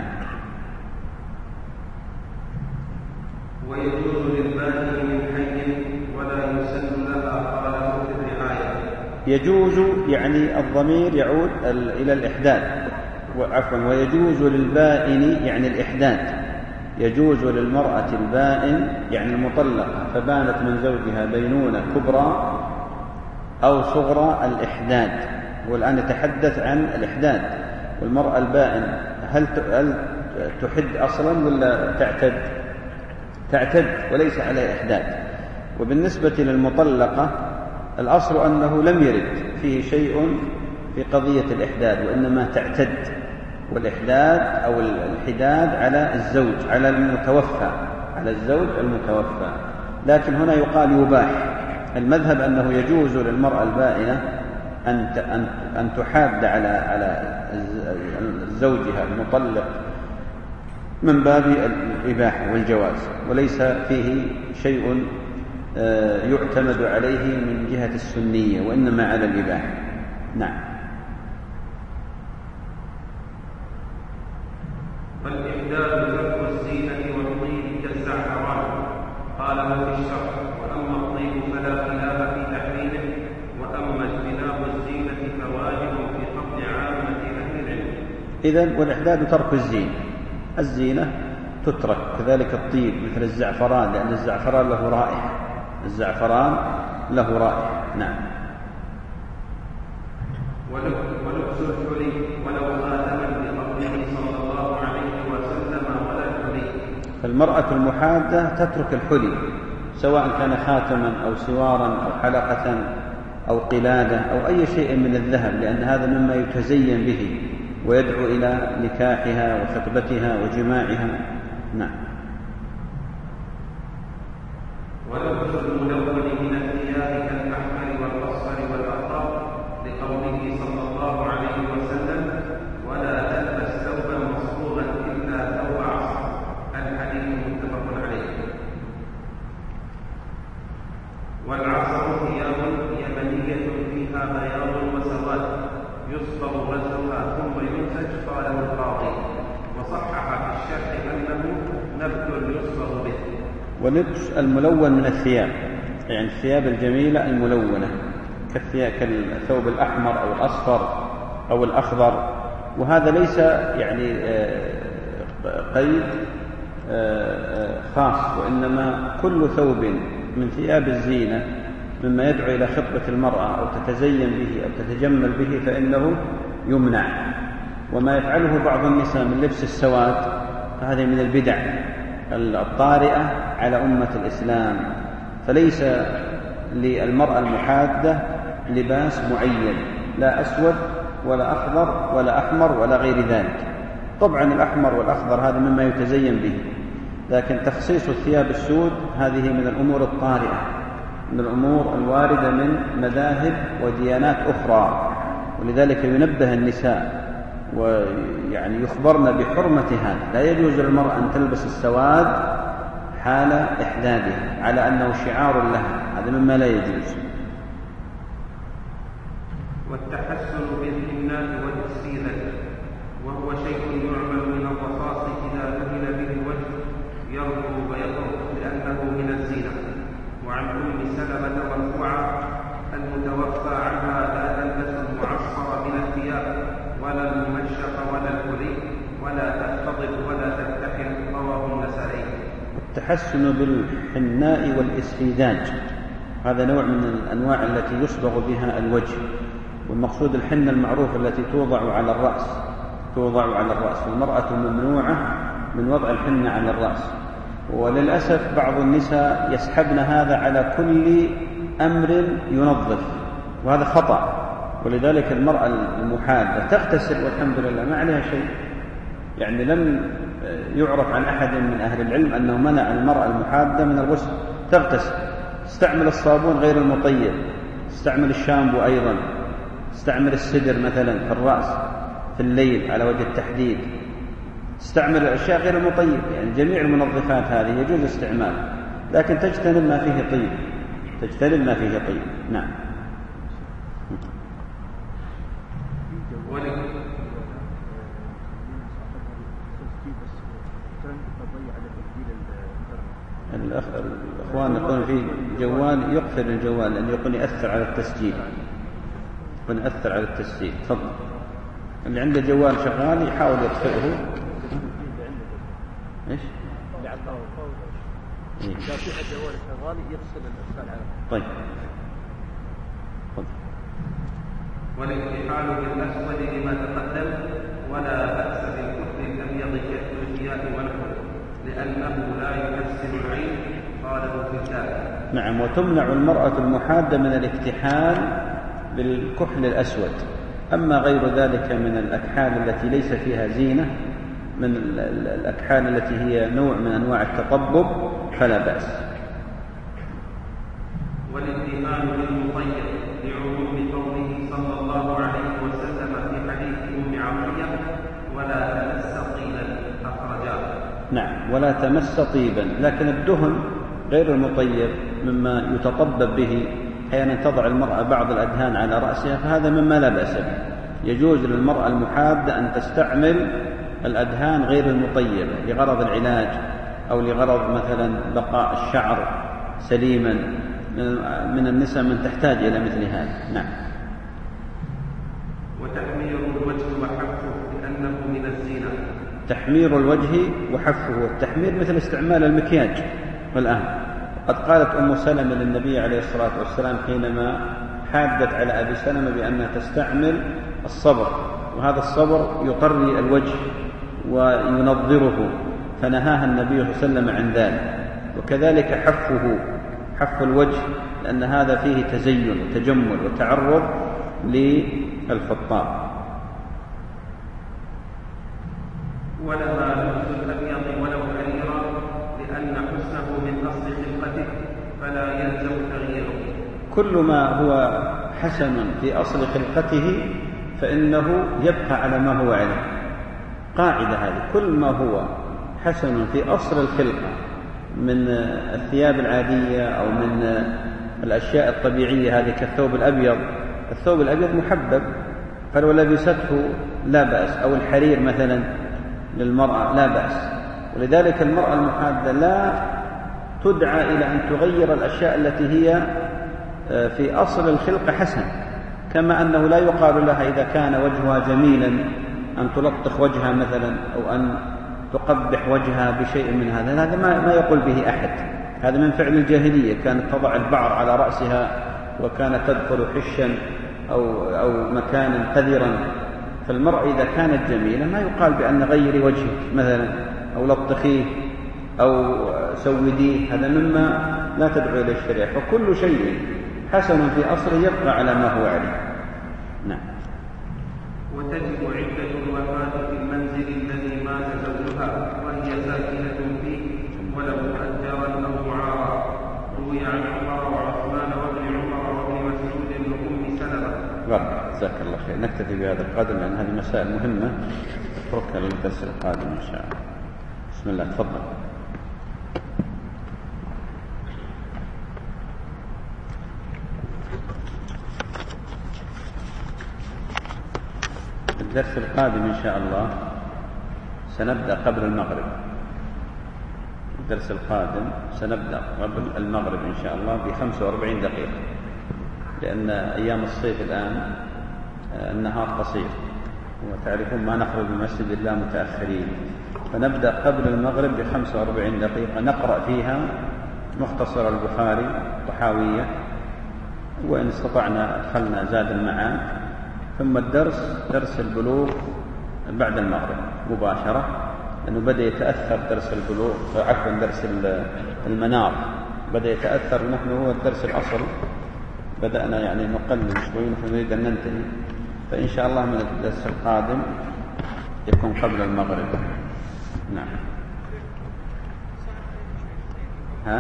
ويجوز للبائن من حي ولا يسن لها قرابة الرعاية. يجوز يعني الضمير يعود إلى الإحداد، وعفوا ويجوز للبائن يعني الإحداد، يجوز للمرأة البائن يعني المطلقة فبانت من زوجها بينونة كبرى أو صغرى الإحداد. والآن نتحدث عن الإحداد. والمرأة البائن هل تحد أصلا ولا تعتد؟ تعتد وليس عليها إحداد. وبالنسبة للمطلقة الأصل أنه لم يرد فيه شيء في قضية الإحداد، وإنما تعتد. والإحداد أو الحداد على الزوج على المتوفى على الزوج المتوفى. لكن هنا يقال يباح. المذهب أنه يجوز للمرأة البائنة أن أن تحاد على على زوجها المطلق من باب الإباحة والجواز، وليس فيه شيء يعتمد عليه من جهة السنية، وإنما على الإباحة. نعم. والإحداد ترك الزينة والطيب كالزعفران قاله في الشرح. وأما الطيب فلا خلاف في تحريمه، وأما اجتناب الزينة فواجب في قبض عامة أهل العلم. إذن والإحداد ترك الزينة، الزينة تترك، كذلك الطيب مثل الزعفران، لأن الزعفران له رائحة الزعفران له رائحة. نعم. ولبس الحلي ولو خاتما بقوله صلى الله عليه وسلم ولا الحلي. فالمرأة المحادة تترك الحلي سواء كان خاتما أو سوارا أو حلقة أو قلادة أو أي شيء من الذهب، لأن هذا مما يتزين به ويدعو إلى نكاحها وخطبتها وجماعها. نعم. ولبس الملون من الثياب كالأحمر والأصفر والأخضر لقوله صلى الله عليه وسلم ولا تلبس ثوبا مصبوغا إلا ثوب عصر. الحديث متفق عليه. والعصر ثياب يمنية فيها بياض وسواد يصبغ غزلها ثم ينسج قاله القاضي، وصحح في الشرح أنه نبت يصبغ به. ولبس الملون من الثياب يعني الثياب الجميلة الملونة كالثوب الأحمر أو الأصفر أو الأخضر، وهذا ليس يعني قيد خاص، وإنما كل ثوب من ثياب الزينة مما يدعو إلى خطبة المرأة أو تتزين به أو تتجمل به فإنه يمنع. وما يفعله بعض النساء من لبس السواد فهذه من البدع الطارئة على أمة الإسلام، فليس للمرأة المحادة لباس معين، لا أسود ولا أخضر ولا أحمر ولا غير ذلك. طبعا الأحمر والأخضر هذا مما يتزين به، لكن تخصيص الثياب السود هذه من الأمور الطارئة، من الأمور الواردة من مذاهب وديانات أخرى، ولذلك ينبه النساء ويعني يخبرن بحرمة هذا. لا يجوز للمرأة أن تلبس السواد حال إحداثها على أنه شعار لها، هذا مما لا يجوز. والتحسن بالحناء والتسيير وهو شيء يعمل من الرصاص إذا دهن به الوجه يرطب ويضرب لأنه من الزينة. وعن أم سلمة مرفوعة المتوفى عنها لا تلبس المعصر من الثياب ولا الممشق ولا الحلي ولا تختضب ولا تكتحل، رواه النسائي. التحسن بالحناء والإسفيداج هذا نوع من الأنواع التي يصبغ بها الوجه، والمقصود الحنة المعروفة التي توضع على الرأس، توضع على الرأس، والمرأة ممنوعة من وضع الحنة على الرأس. وللأسف بعض النساء يسحبن هذا على كل أمر ينظف، وهذا خطأ. ولذلك المرأة المحادة تغتسل والحمد لله ما عليها شيء، يعني لم يعرف عن أحد من أهل العلم أنه منع المرأة المحادة من الغسل، تغتسل، تستعمل الصابون غير المطيب، تستعمل الشامبو أيضا، تستعمل السدر مثلا في الرأس في الليل على وجه التحديد، تستعمل الأشياء غير المطيب، يعني جميع المنظفات هذه يجوز استعمالها، لكن تجتنب ما فيه طيب، تجتنب ما فيه طيب. نعم. الأخوان يقولون في جوال يقفل الجوال لأنه يقول يأثر على التسجيل، يقول يأثر على التسجيل. تفضل. اللي عنده جوال شغال يحاول يطفئه. ايش؟ اللي على الطاولة إذا في جوال شغال يفصل الإرسال على. طيب. تفضل. والانتحال بالأسود لما تقدم، ولا بأس بالكحل الأبيض كالثلثيات والكحل لأنه لا يحسن العين، قاله في الكتاب. نعم. وتمنع المرأة المحادة من الاكتحال بالكحل الأسود. أما غير ذلك من الأكحال التي ليس فيها زينة، من الأكحال التي هي نوع من أنواع التطبب، فلا بأس. والانتهال بالمطيب لعموم قوله صلى الله عليه وسلم في حديث أم عطية ولا تمس طيبا، أخرجاه. نعم. ولا تمس طيبا، لكن الدهن غير المطيب مما يتطبب به، أحيانا تضع المرأة بعض الأدهان على رأسها، فهذا مما لا بأس به. يجوز للمرأة المحادة أن تستعمل الأدهان غير المطيبة لغرض العلاج أو لغرض مثلا بقاء الشعر سليما. من النساء من تحتاج إلى مثل هذا. نعم. وتحمير الوجه وحفه لأنه من الزينة. تحمير الوجه وحفه، والتحمير مثل استعمال المكياج والآن. قد قالت أم سلمة للنبي عليه الصلاة والسلام حينما حادت على أبي سلمة بأنها تستعمل الصبر، وهذا الصبر يطري الوجه وينظره، فنهاها النبي صلى الله عليه وسلم عن ذلك. وكذلك حفه، حف الوجه، لأن هذا فيه تزين وتجمل وتعرض للخطاب. ولما لبس الأبيض ولو حريرا لأن حسنه من أصل خلقته فلا يلزم تغييره. كل ما هو حسن في أصل خلقته فإنه يبقى على ما هو عليه. قاعدة هذه، كل ما هو حسن في أصل الخلقة من الثياب العادية أو من الأشياء الطبيعية هذه كالثوب الأبيض، الثوب الأبيض محبب فلو لبسته لا بأس، أو الحرير مثلا للمرأة لا بأس. ولذلك المرأة المحادة لا تدعى إلى أن تغير الأشياء التي هي في أصل الخلقة حسن، كما أنه لا يقال لها إذا كان وجهها جميلا أن تلطخ وجهها مثلا، أو أن تقبح وجهها بشيء من هذا، هذا ما يقول به أحد، هذا من فعل الجاهلية. كانت تضع البعر على رأسها وكانت تدخل حشا أو, أو مكانا قذرا. فالمرأة إذا كانت جميلة ما يقال بأن غيري وجهك مثلا أو لطخيه أو سوديه، هذا مما لا تدعو إلى الشريعة. فكل شيء حسن في أصله يبقى على ما هو عليه. نعم. وتجب عدة الوفاة في المنزل الذي مات زوجها وهي ساكنة فيه ولو مؤجرا أو معارا. روي عن عمر وعثمان وابن عمر وابن مسعود وأم سلمة. بارك جزاك الله خير. نكتفي بهذا القدر لأن هذه مسائل مهمة نتركها للدرس القادم إن شاء الله. بسم الله، تفضل. الدرس القادم إن شاء الله سنبدأ قبل المغرب. الدرس القادم سنبدأ قبل المغرب إن شاء الله بخمسة وأربعين دقيقة، لأن أيام الصيف الآن النهار قصير وتعرفون ما نخرج من مسجد الله متأخرين، فنبدأ قبل المغرب بخمسة وأربعين دقيقة نقرأ فيها مختصر البخاري وحاوية، وإن استطعنا أدخلنا زاد المعاد، ثم الدرس درس البلوغ بعد المغرب مباشرة، لأنه بدأ يتأثر درس البلوغ عفوا درس المنار بدأ يتأثر، نحن هو الدرس الأصل بدأنا يعني نقلل شوي ونحن نريد أن ننتهي، فإن شاء الله من الدرس القادم يكون قبل المغرب. نعم. ها؟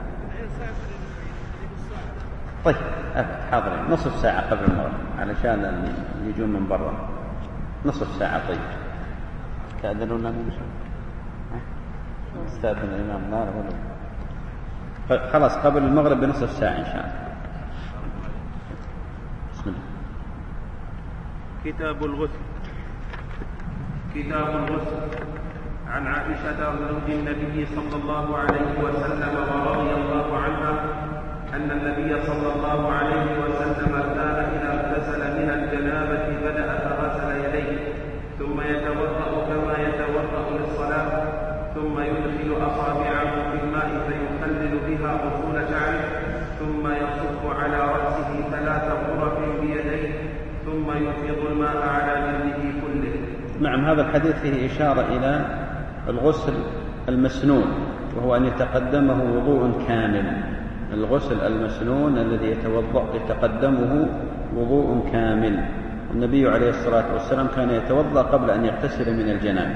طيب حاضرين نصف ساعة قبل المغرب علشان يجون من برا، نصف ساعة. طيب تأذنون لنا إن شاء الله؟ استاذن الإمام لا ولا خلاص قبل المغرب بنصف ساعة إن شاء الله. بسم الله. كتاب الغسل. كتاب الغسل. عن عائشة زوج النبي صلى الله عليه وسلم ورضي الله عنها أن النبي صلى الله عليه وسلم كان إذا اغتسل من الجنابة بدأ فغسل يديه ثم يتوضأ كما يتوضأ للصلاة، ثم يدخل أصابعه في الماء فيخلل بها أصول شعره، ثم يصب على رأسه ثلاث غرف بيديه، ثم يفيض الماء على جلده كله. نعم. هذا الحديث فيه إشارة إلى الغسل المسنون، وهو أن يتقدمه وضوء كامل. الغسل المسنون الذي يتوضأ يتقدمه وضوء كامل. النبي عليه الصلاة والسلام كان يتوضأ قبل أن يغتسل من الجنابة.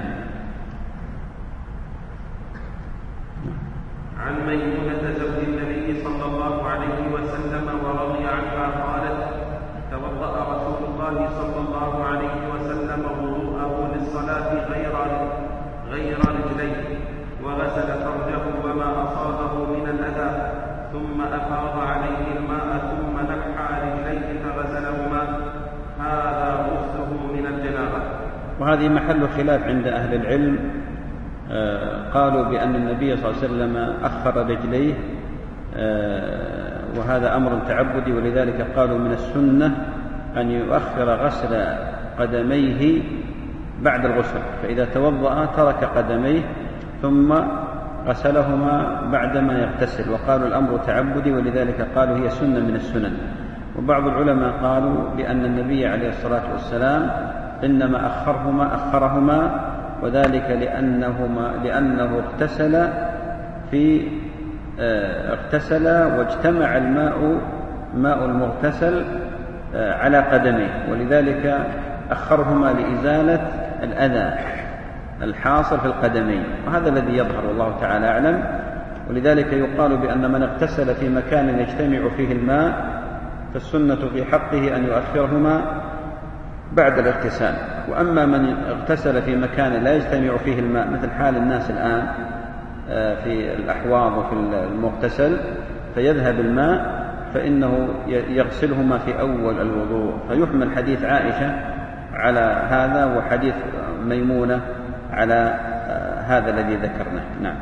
عن ميمونة زوج النبي صلى الله عليه وسلم ورضي عنها قالت: توضأ رسول الله صلى الله عليه وسلم وضوءه للصلاة غير غير رجليه، وغسل فرجه وما أصابه من الأذى، ثم أفاض عليه الماء ثم نحى رجليه فغسلهما. هذا غسله من الجنابة. وهذه محل خلاف عند أهل العلم. آه قالوا بأن النبي صلى الله عليه وسلم أخر رجليه، آه وهذا أمر تعبدي، ولذلك قالوا من السنة أن يؤخر غسل قدميه بعد الغسل، فإذا توضأ ترك قدميه ثم غسلهما بعدما يغتسل، وقالوا الأمر تعبدي، ولذلك قالوا هي سنة من السنن. وبعض العلماء قالوا بأن النبي عليه الصلاة والسلام إنما أخرهما أخرهما وذلك لأنهما لأنه اغتسل في اه اغتسل واجتمع الماء ماء المغتسل اه على قدميه، ولذلك أخرهما لإزالة الأذى الحاصل في القدمين، وهذا الذي يظهر والله تعالى أعلم. ولذلك يقال بأن من اغتسل في مكان يجتمع فيه الماء فالسنة في حقه أن يؤخرهما بعد الاغتسال. وأما من اغتسل في مكان لا يجتمع فيه الماء مثل حال الناس الآن في الأحواض وفي المغتسل فيذهب الماء، فإنه يغسلهما في أول الوضوء، فيحمل حديث عائشة على هذا وحديث ميمونة على هذا الذي ذكرناه. نعم.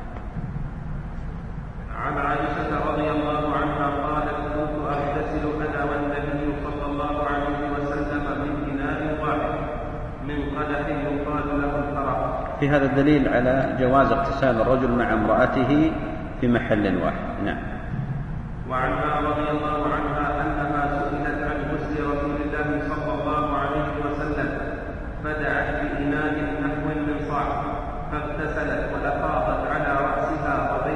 عن عائشة رضي الله عنها قالت: كنت أغتسل أنا والنبي صلى الله عليه وسلم من إناء واحد من قدح يقال له الفرح. في هذا الدليل على جواز اغتسال الرجل مع امرأته في محل واحد. نعم. وعنها رضي الله عنها أنها سئلت عن غسل رسول الله صلى الله عليه وسلم فدعت بإناء نحو من صاع فاغتسلت وأفاضت على رأسها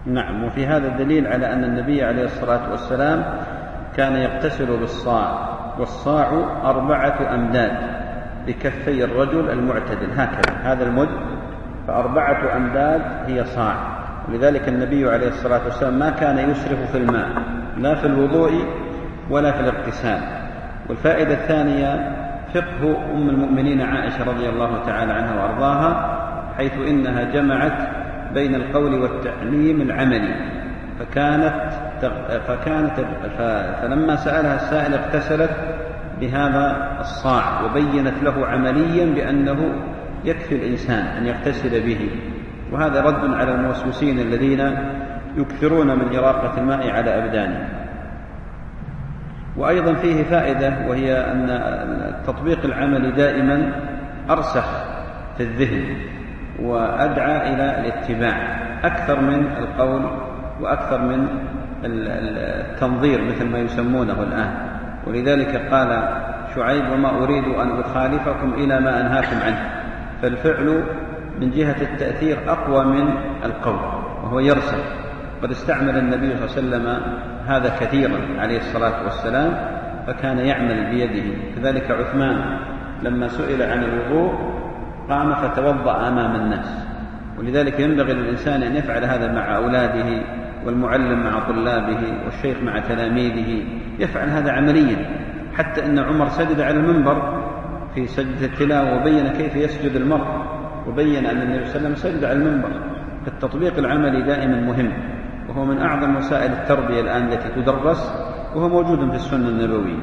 نعم. وفي هذا الدليل على أن النبي عليه الصلاة والسلام كان يغتسل بالصاع، والصاع أربعة أمداد بكفي الرجل المعتدل هكذا، هذا المد، فأربعة أمداد هي صاع. ولذلك النبي عليه الصلاة والسلام ما كان يسرف في الماء لا في الوضوء ولا في الاغتسال. والفائدة الثانية فقه أم المؤمنين عائشة رضي الله تعالى عنها وأرضاها، حيث إنها جمعت بين القول والتعليم العملي، فكانت فكانت فلما سألها السائل اغتسلت بهذا الصاع، وبينت له عمليا بأنه يكفي الإنسان أن يغتسل به. وهذا رد على الموسوسين الذين يكثرون من إراقة الماء على أبدانهم. وأيضا فيه فائدة، وهي أن التطبيق العملي دائما أرسخ في الذهن وأدعى إلى الاتباع أكثر من القول وأكثر من التنظير مثل ما يسمونه الآن. ولذلك قال شعيب: وما أريد أن أخالفكم إلى ما أنهاكم عنه. فالفعل من جهة التأثير أقوى من القول، وهو يرسخ. قد استعمل النبي صلى الله عليه وسلم هذا كثيرا عليه الصلاة والسلام، فكان يعمل بيده. كذلك عثمان لما سئل عن الوضوء قام فتوضأ أمام الناس. ولذلك ينبغي للإنسان أن يفعل هذا مع أولاده، والمعلم مع طلابه، والشيخ مع تلاميذه، يفعل هذا عمليا. حتى أن عمر سجد على المنبر في سجدة التلاوة وبين كيف يسجد المرء، وبين أن النبي صلى الله عليه وسلم سجد على المنبر. التطبيق العملي دائما مهم، وهو من أعظم وسائل التربية الآن التي تدرس، وهو موجود في السنة النبوية.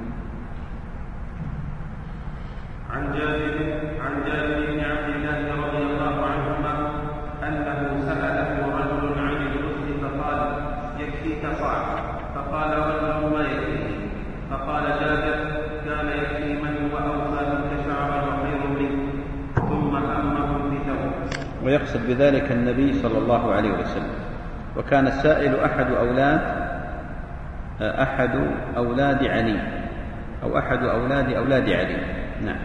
عن جابر عن جابر بن عبد الله رضي الله عنهما أنه سأله رجل عن الغسل فقال: يكفيك صاع؟ فقال رجل: ما يكفيك؟ فقال جابر: كان يكفي من هو أوفى منك شعرا وخير منك. ثم أمه بثوب. ويقصد بذلك النبي صلى الله عليه وسلم. وكان السائل أحد أولاد أحد أولاد علي، أو أحد أولاد أولاد علي. نعم،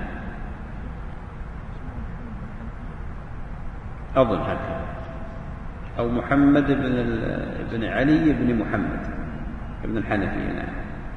أظن هكذا، أو محمد بن بن علي بن محمد بن الحنفية. نعم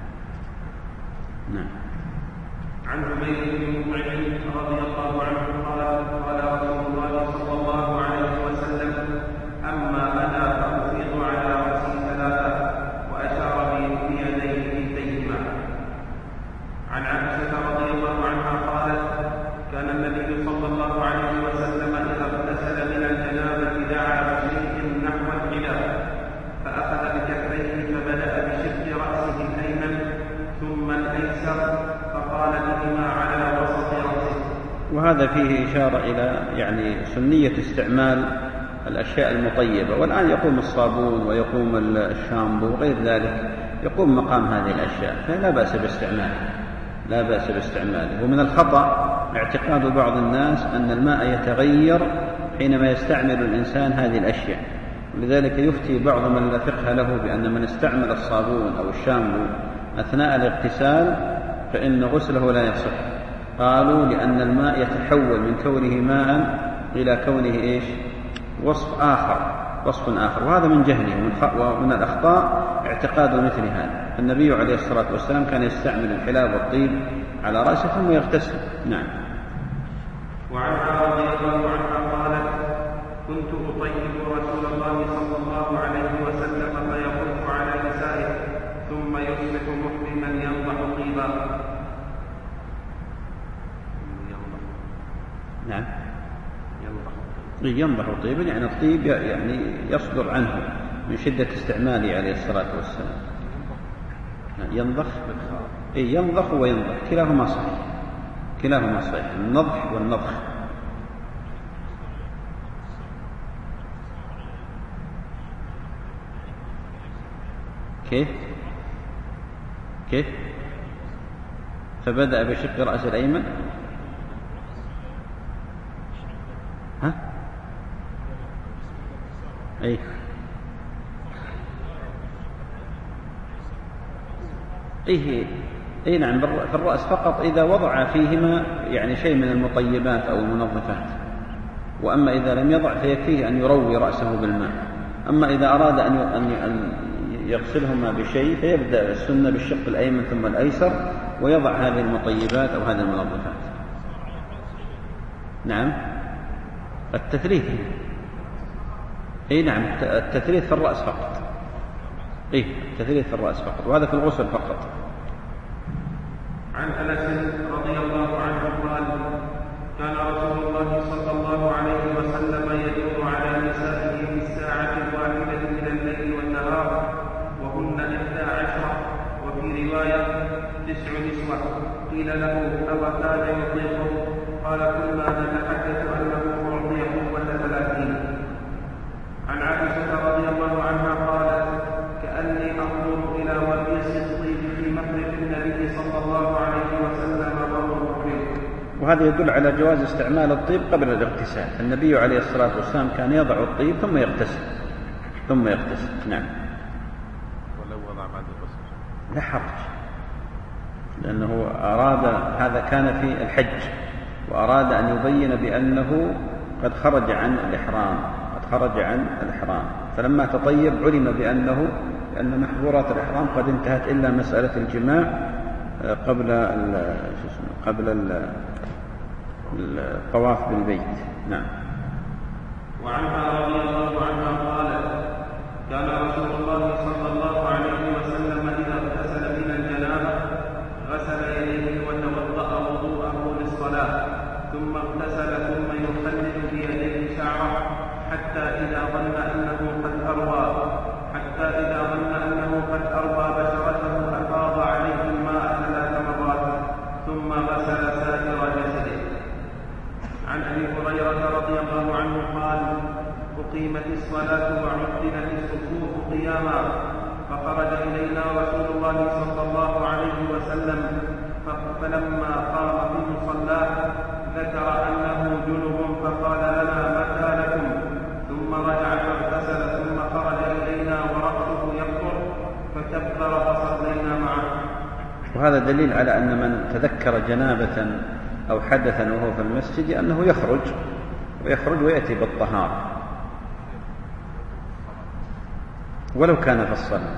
نعم. عن عبيد بن مطعم رضي الله عنه قال: قال رسول الله صلى الله عليه وسلم: أما أنا فأفيض على رأسي ثلاثة، وأشار بيديه كلتيهما. عن عائشة رضي الله عنها قالت: كان النبي صلى الله عليه وسلم إذا اغتسل من الجنابة دعا بشيء نحو الخلاف، فأخذ بكفيه فبدأ بشق رأسه الأيمن ثم الأيسر، فقال بهما على وسط رأسه. وهذا فيه إشارة إلى يعني سنية استعمال الأشياء المطيبة. والآن يقوم الصابون ويقوم الشامبو وغير ذلك، يقوم مقام هذه الأشياء، فلا بأس باستعماله، لا بأس باستعماله. ومن الخطأ اعتقاد بعض الناس أن الماء يتغير حينما يستعمل الإنسان هذه الأشياء. ولذلك يفتي بعض من لا فقه له بأن من استعمل الصابون أو الشامبو أثناء الاغتسال فإن غسله لا يصح. قالوا لأن الماء يتحول من كونه ماء إلى كونه إيش؟ وصف آخر، وصف آخر. وهذا من جهله ومن الأخطاء اعتقاد مثل هذا. النبي عليه الصلاة والسلام كان يستعمل الحلاب والطيب على رأسه ثم يغتسل. نعم. وعنها رضي الله عنها قالت: كنت أطيب رسول الله صلى الله عليه وسلم فيطوف على نسائه ثم يصبح محرما ينضح طيبا. نعم، ينضح طيبا، يعني الطيب يعني يصدر عنه من شدة استعماله عليه الصلاة والسلام. ينضخ، إيه ينضخ وينضح، كلاهما صحيح، كلاهما صحيح، النضح والنضخ. كيف كيف فبدأ بشق رأس الأيمن. ها أي إيه إيه نعم، في الرأس فقط إذا وضع فيهما يعني شيء من المطيبات أو المنظفات. وأما إذا لم يضع فيكفيه أن يروي رأسه بالماء، أما إذا أراد أن يغسلهما بشيء فيبدأ السنة بالشق الأيمن ثم الأيسر ويضع هذه المطيبات أو هذه المنظفات. نعم التثليث، أي نعم التثليث في الرأس فقط، إيه التثليث في الرأس فقط، وهذا في الغسل فقط. عن أنس رضي الله عنه قال كان رسول الله صلى الله عليه وسلم يدور على نسائه في الساعة الواحدة من الليل والنهار وهن إحدى عشرة، وفي رواية تسع نسوة. قيل له أو كان يطيقه؟ قال كنا نتحدث أنه أعطي قوة ثلاثين. عن عائشة رضي الله عنها قالت كأني أنظر إلى وبيس الطيب في مفرق النبي صلى الله عليه وسلم وهو محرم. وهذا يدل على جواز استعمال الطيب قبل الاغتسال. النبي عليه الصلاة والسلام كان يضع الطيب ثم يغتسل ثم يغتسل. نعم. ولو وضع بعد الغسل لا حرج، لأنه أراد هذا كان في الحج وأراد أن يبين بأنه قد خرج عن الإحرام قد خرج عن الإحرام فلما تطيب علم بأنه أن محظورات الإحرام قد انتهت إلا مسألة الجماع قبل ال قبل الطواف بالبيت. نعم. وعنها رضي الله عنها قالت كان رسول الله صلى الله عليه وسلم إذا اغتسل من الجنابة غسل يديه وتوضأ وضوءه للصلاة ثم اغتسل ثم يخلل بيديه شعره حتى إذا ظن أنه قد أروى حتى إذا ظن أنه قد أروى بشرته أفاض عليه الماء ثلاث مرات ثم غسل سائر جسده. عن أبي هريرة رضي الله عنه قال أقيمت الصلاة وعدلت الصفوف قياما فخرج إلينا رسول الله صلى الله عليه وسلم فلما قام في مصلاه ذكر أنه جنب فقال لنا متى لكم ثم رجع فاغتسل ثم خرج إلينا ورأسه يقطر فكبر فصلينا معه. وهذا دليل على أن من تذكر جنابة أو حدثا وهو في المسجد أنه يخرج ويخرج ويأتي بالطهارة ولو كان في الصلاة.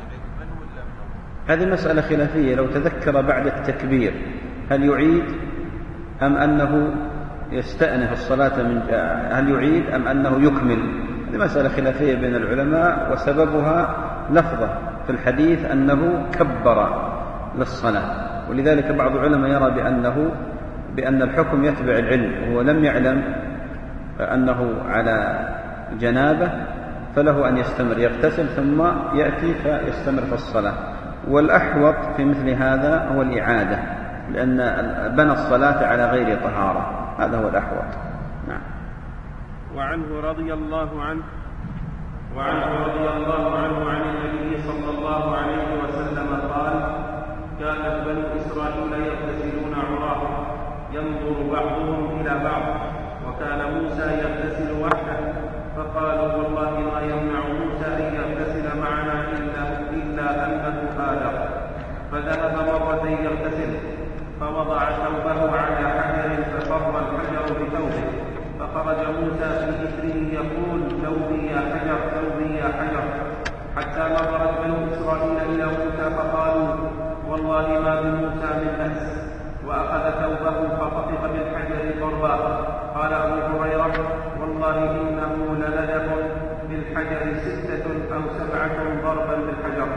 هذه مسألة خلافية، لو تذكر بعد التكبير هل يعيد أم أنه يستأنف الصلاة من هل يعيد أم أنه يكمل؟ هذه مسألة خلافية بين العلماء، وسببها لفظة في الحديث أنه كبر للصلاة، ولذلك بعض العلماء يرى بأنه بأن الحكم يتبع العلم، وهو لم يعلم أنه على جنابه فله أن يستمر يغتسل ثم يأتي فيستمر في الصلاة. والأحوط في مثل هذا هو الإعادة، لأن بنى الصلاة على غير طهارة، هذا هو الأحوط. نعم. وعنه رضي الله عنه وعنه رضي الله عنه عن النبي صلى الله عليه وسلم قال كانت بنو إسرائيل يغتسلون عراه ينظر بعضهم إلى بعض وكان موسى يغتسل وحده فقالوا والله ما يمنع موسى أن يغتسل معنا إلا, إلا أنه آدم فذهب مرتين يغتسل فوضع ثوبه على حجر ففر الحجر بثوبه فخرج موسى في إثره يقول ثوبي يا حجر ثوبي يا حجر حتى نظرت بنو إسرائيل إلى موسى فقالوا والله ما بموسى من بأس وأخذ ثوبه فطفق بالحجر ضربا. قال أبو هريرة والله إنه لندب بالحجر ستة أو سبعة ضربا بالحجر.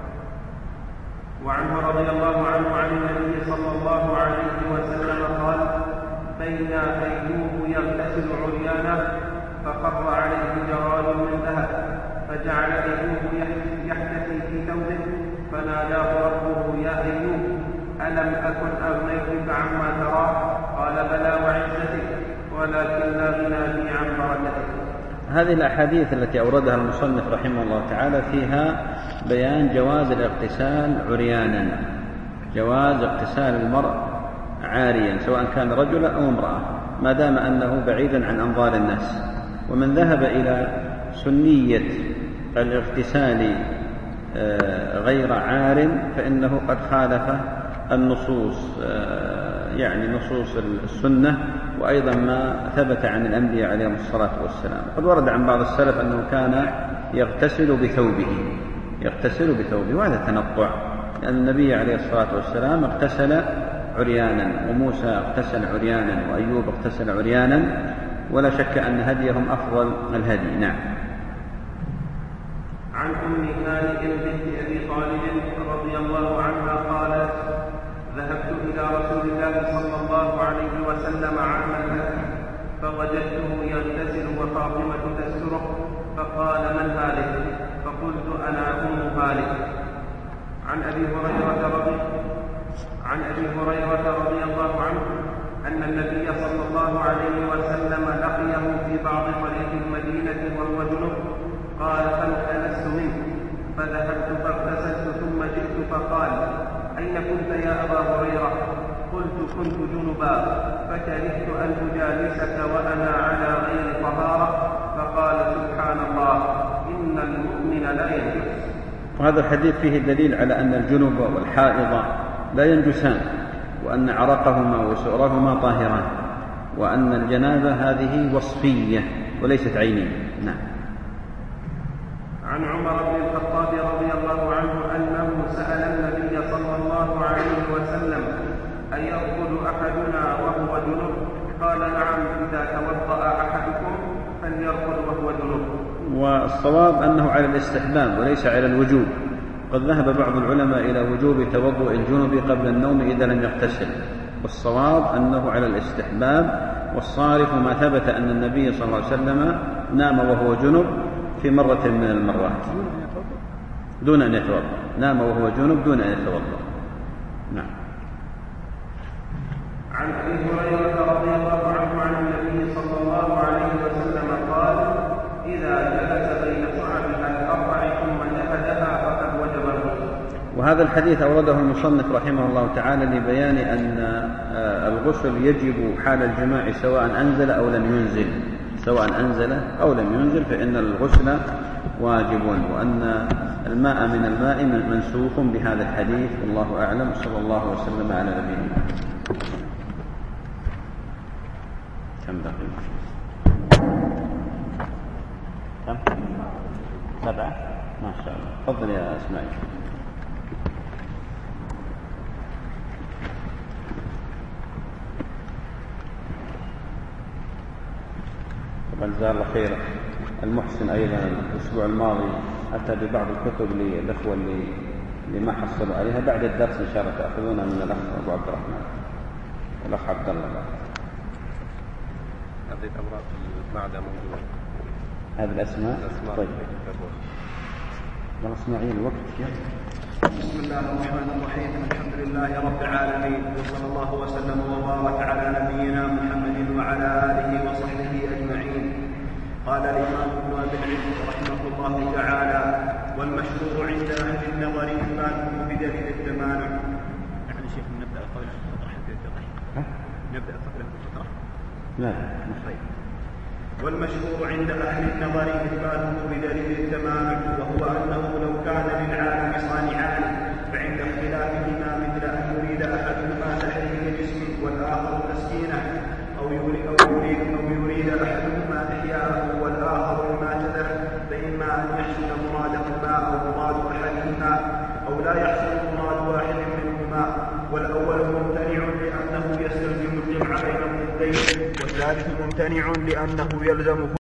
وعنه رضي الله عنه عن النبي صلى الله عليه وسلم قال بين أيوب يغتسل عريانا فخر عليه جراد من ذهب فجعل أيوب يحتفي في ثوبه فناداه ربه يا أيوب ألم أكن أغنيتك عما تراه؟ قال بلى وعزتك ولكن لا غنى بي عن بركتك. هذه الأحاديث التي أوردها المصنف رحمه الله تعالى فيها بيان جواز الاغتسال عريانا، جواز اغتسال المرء عاريا سواء كان رجلا أو امرأة ما دام أنه بعيدا عن أنظار الناس. ومن ذهب إلى سنية الاغتسال غير عار فإنه قد خالف النصوص، يعني نصوص السنة وأيضا ما ثبت عن الأنبياء عليهم الصلاة والسلام. قد ورد عن بعض السلف أنه كان يغتسل بثوبه يغتسل بثوبه وهذا تنطع، لأن النبي عليه الصلاة والسلام اغتسل عريانا، وموسى اغتسل عريانا، وأيوب اغتسل عريانا، ولا شك أن هديهم أفضل الهدي. نعم. عن أم هانئ بنت أبي طالب رضي الله عنها قالت: ذهبت إلى رسول الله صلى الله عليه وسلم عام الفتح فوجدته يغتسل وفاطمة تستره، فقال: من هذه؟ فقلت: أنا أم هانئ. عن أبي هريرة رضي عن أبي هريرة رضي الله عنه أن النبي صلى الله عليه وسلم لقيه في بعض طريق المدينة وهو جنب، قال: فانتنست منه فذهبت فاغتسلت ثم جئت فقال: أين كنت يا أبا هريرة؟ قلت: كنت جنبا فكرهت أن أجالسك وأنا على غير طهارة. فقال: سبحان الله، إن المؤمن لا ينجس. وهذا الحديث فيه دليل على أن الجنب والحائض لا ينجسان، وأن عرقهما وسؤرهما طاهران، وأن الجنابة هذه وصفية وليست عينية. نعم. عن عمر بن الخطاب رضي الله عنه أنه سأل النبي صلى الله عليه وسلم: أيأخذ أحدنا وهو جنب؟ قال: نعم، إذا توضأ أحدكم فليرقد وهو جنب. والصواب أنه على الاستحباب وليس على الوجوب. قد ذهب بعض العلماء إلى وجوب توضؤ الجنب قبل النوم إذا لم يغتسل، والصواب أنه على الاستحباب. والصارف ما ثبت أن النبي صلى الله عليه وسلم نام وهو جنب في مرة من المرات دون أن يتوضأ، نام وهو جنب دون أن يتوضأ. نعم. عن أبي هريرة رضي الله عنه عن النبي صلى الله عليه وسلم قال: إذا جلس بين صعبها الأربع ثم نفدها فقد وجب الغسل. وهذا الحديث أورده المصنف رحمه الله تعالى لبيان أن الغسل يجب حال الجماع سواء أنزل أو لم ينزل، سواء أنزل أو لم ينزل فإن الغسل واجب، وأن الماء من الماء منسوخ بهذا الحديث. والله أعلم، صلى الله وسلم على نبينا. كم دقيقة؟ كم؟ سبعة؟ ما شاء الله. تفضل يا إسماعيل. طبعا جزاه الله خير. المحسن أيضا الأسبوع الماضي أتى ببعض الكتب للأخوة اللي, اللي ما حصلوا عليها. بعد الدرس إن شاء الله تأخذونها من الأخ أبو عبد الرحمن والأخ عبد الله. هذه الأمراض المعدة موجودة، هذه الأسماء. طيب يلا إسماعيل الوقت. بسم الله الرحمن الرحيم. الحمد لله رب العالمين، وصلى الله وسلم وبارك على نبينا محمد وعلى آله وصحبه أجمعين. قال الإمام ابن أبي العز رحمه الله تعالى: والمشهور عند أهل النظر إثباته بدليل التمانع. نحن شيخ نبدأ قبل الفترة حتى يتضح. نبدأ قبل الفترة. لا. والمشهور عند أهل النظر إثباته بدليل التمانع، وهو أنه لو كان للعالم صانعان فعند اختلافهما مثل أن يريد أحدهما تحريك جسم والآخر تسكينه، أو يريد, أو يريد, أو يريد أحدهما إحياءه والآخر إماتته، فإما أن يحصل مرادهما أو مراد أحدهما، أو لا يحصل مراد واحد منهما. والأول ممتنع لأنه يستلزم الجمع بين الضدين، والثالث ممتنع لأنه يلزم